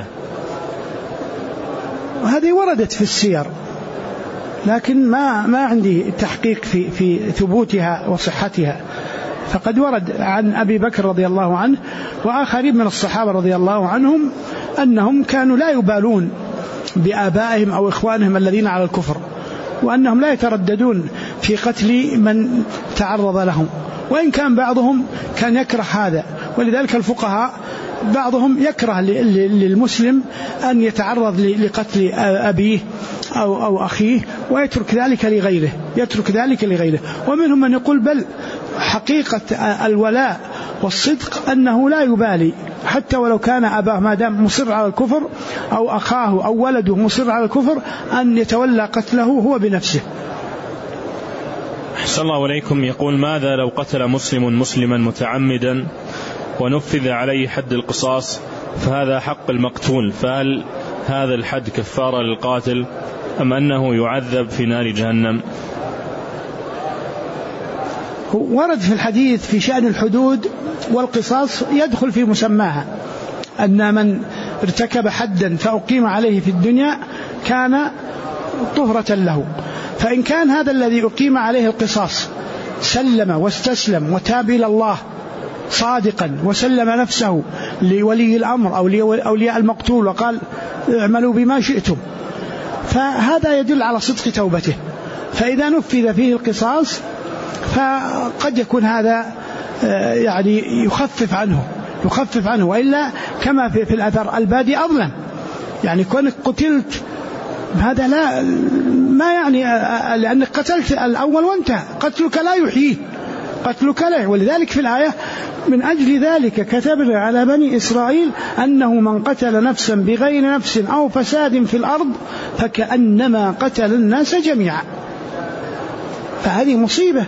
S1: هذه وردت في السير، لكن ما عندي تحقيق في ثبوتها وصحتها. فقد ورد عن أبي بكر رضي الله عنه وآخرين من الصحابة رضي الله عنهم أنهم كانوا لا يبالون بآبائهم أو إخوانهم الذين على الكفر، وأنهم لا يترددون في قتل من تعرض لهم، وإن كان بعضهم كان يكره هذا. ولذلك الفقهاء بعضهم يكره للمسلم أن يتعرض لقتل أبيه أو أخيه ويترك ذلك لغيره. ومنهم من يقول بل حقيقة الولاء والصدق أنه لا يبالي حتى ولو كان أباه ما دام مصر على الكفر، أو أخاه أو ولده مصر على الكفر، أن يتولى قتله هو بنفسه.
S2: أحسن الله إليكم. يقول: ماذا لو قتل مسلما متعمدا ونفذ عليه حد القصاص، فهذا حق المقتول، فهل هذا الحد كفارة للقاتل أم أنه يعذب في نار جهنم؟
S1: ورد في الحديث في شأن الحدود والقصاص يدخل في مسماها، أن من ارتكب حدا فأقيم عليه في الدنيا كان طهرة له. فإن كان هذا الذي أقيم عليه القصاص سلم واستسلم وتاب إلى الله صادقا، وسلم نفسه لولي الأمر أو لأولياء المقتول وقال: اعملوا بما شئتم، فهذا يدل على صدق توبته. فإذا نفذ فيه القصاص فقد يكون هذا يخفف عنه، وإلا كما في الأثر: البادي أظلم. كونك قتلت هذا ما يعني، لأنك قتلت الأول وانتهى، قتلك لا يحييه، ولذلك في الآية: من أجل ذلك كتبنا على بني إسرائيل أنه من قتل نفسا بغير نفس أو فساد في الأرض فكأنما قتل الناس جميعا. فهذه مصيبة.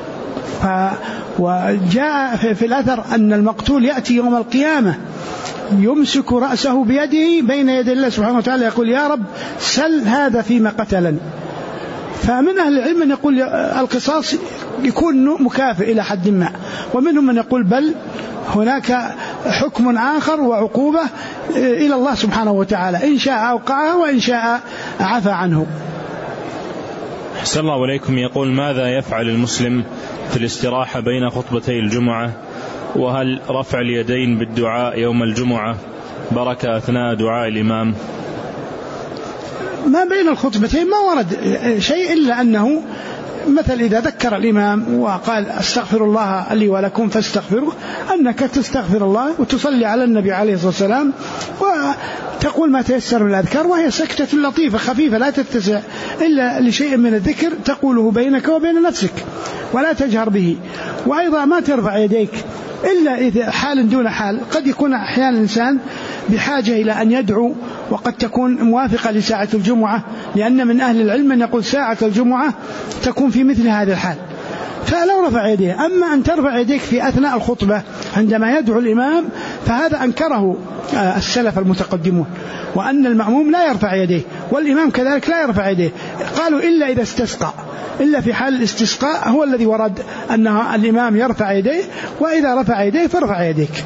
S1: وجاء في الأثر أن المقتول يأتي يوم القيامة يمسك رأسه بيده بين يدي الله سبحانه وتعالى، يقول: يا رب سل هذا فيما قتلني. فمن أهل العلم من يقول القصاص يكون مكافئ إلى حد ما، ومنهم من يقول بل هناك حكم آخر وعقوبة إلى الله سبحانه وتعالى، إن شاء أوقعها وإن شاء عفى عنه.
S2: أحسن الله إليكم. يقول: ماذا يفعل المسلم في الاستراحة بين خطبتي الجمعة؟ وهل رفع اليدين بالدعاء يوم الجمعة بركة أثناء دعاء الإمام؟
S1: ما بين الخطبتين ما ورد شيء إلا أنه مثل إذا ذكر الإمام وقال استغفر الله لي ولكم فاستغفروه، أنك تستغفر الله وتصلي على النبي عليه الصلاة والسلام وتقول ما تيسر من الأذكار، وهي سكتة لطيفة خفيفة لا تتسع إلا لشيء من الذكر تقوله بينك وبين نفسك ولا تجهر به. وأيضا ما ترفع يديك إلا إذا حال دون حال، قد يكون أحيانا الإنسان بحاجة إلى أن يدعو وقد تكون موافقة لساعة الجمعة، لأن من أهل العلم من يقول ساعة الجمعة تكون في مثل هذا الحال، فلو رفع يديه. أما أن ترفع يديك في أثناء الخطبة عندما يدعو الإمام فهذا أنكره السلف المتقدمون، وأن المأموم لا يرفع يديه والإمام كذلك لا يرفع يديه، قالوا إلا إذا استسقى، إلا في حال الاستسقاء هو الذي ورد أن الإمام يرفع يديه، وإذا رفع يديه فارفع يديك.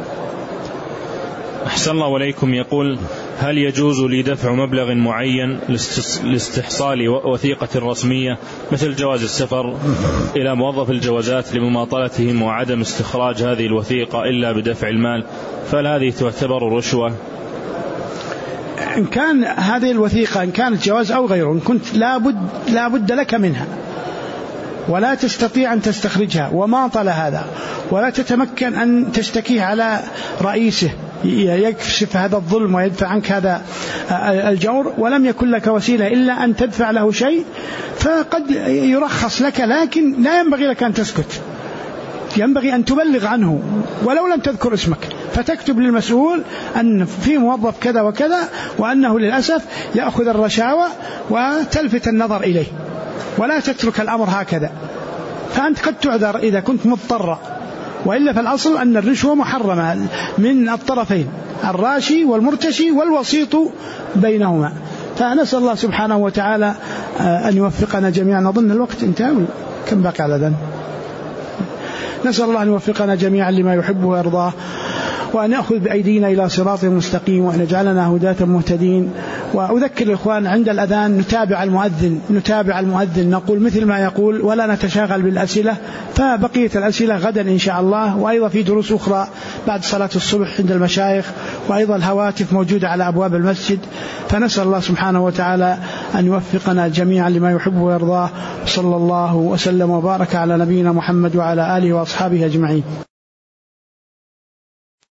S2: أحسن الله إليكم. يقول: هل يجوز لي دفع مبلغ معين لاستحصال وثيقة رسمية مثل جواز السفر إلى موظف الجوازات لمماطلتهم وعدم استخراج هذه الوثيقة إلا بدفع المال، فهل هذه تعتبر رشوة؟
S1: إن كان هذه الوثيقة إن كانت جواز أو غيره، إن كنت لا بد لك منها ولا تستطيع أن تستخرجها وماطل هذا ولا تتمكن أن تشتكيه على رئيسه يكشف هذا الظلم ويدفع عنك هذا الجور، ولم يكن لك وسيلة إلا أن تدفع له شيء، فقد يرخص لك، لكن لا ينبغي لك أن تسكت، ينبغي أن تبلغ عنه ولو لم تذكر اسمك، فتكتب للمسؤول أن في موظف كذا وكذا وأنه للأسف يأخذ الرشاوى وتلفت النظر إليه، ولا تترك الأمر هكذا، فأنت قد تعذر إذا كنت مضطر، وإلا فالأصل أن الرشوة محرمة من الطرفين، الراشي والمرتشي والوسيط بينهما. فنسأل الله سبحانه وتعالى أن يوفقنا جميعا. نظن الوقت انتهى، كم بقى على ذن؟ نسأل الله أن يوفقنا جميعا لما يحبه ويرضاه، وأن يأخذ بأيدينا إلى صراط مستقيم، وأن يجعلنا هداة مهتدين. وأذكر الإخوان عند الأذان نتابع المؤذن نقول مثل ما يقول ولا نتشاغل بالأسئلة، فبقية الأسئلة غدا إن شاء الله، وأيضا في دروس أخرى بعد صلاة الصبح عند المشايخ، وأيضا الهواتف موجودة على أبواب المسجد. فنسأل الله سبحانه وتعالى أن يوفقنا جميعا لما يحبه ويرضاه. صلى الله وسلم وبارك على نبينا محمد وعلى آله وأصحابه أجمعين.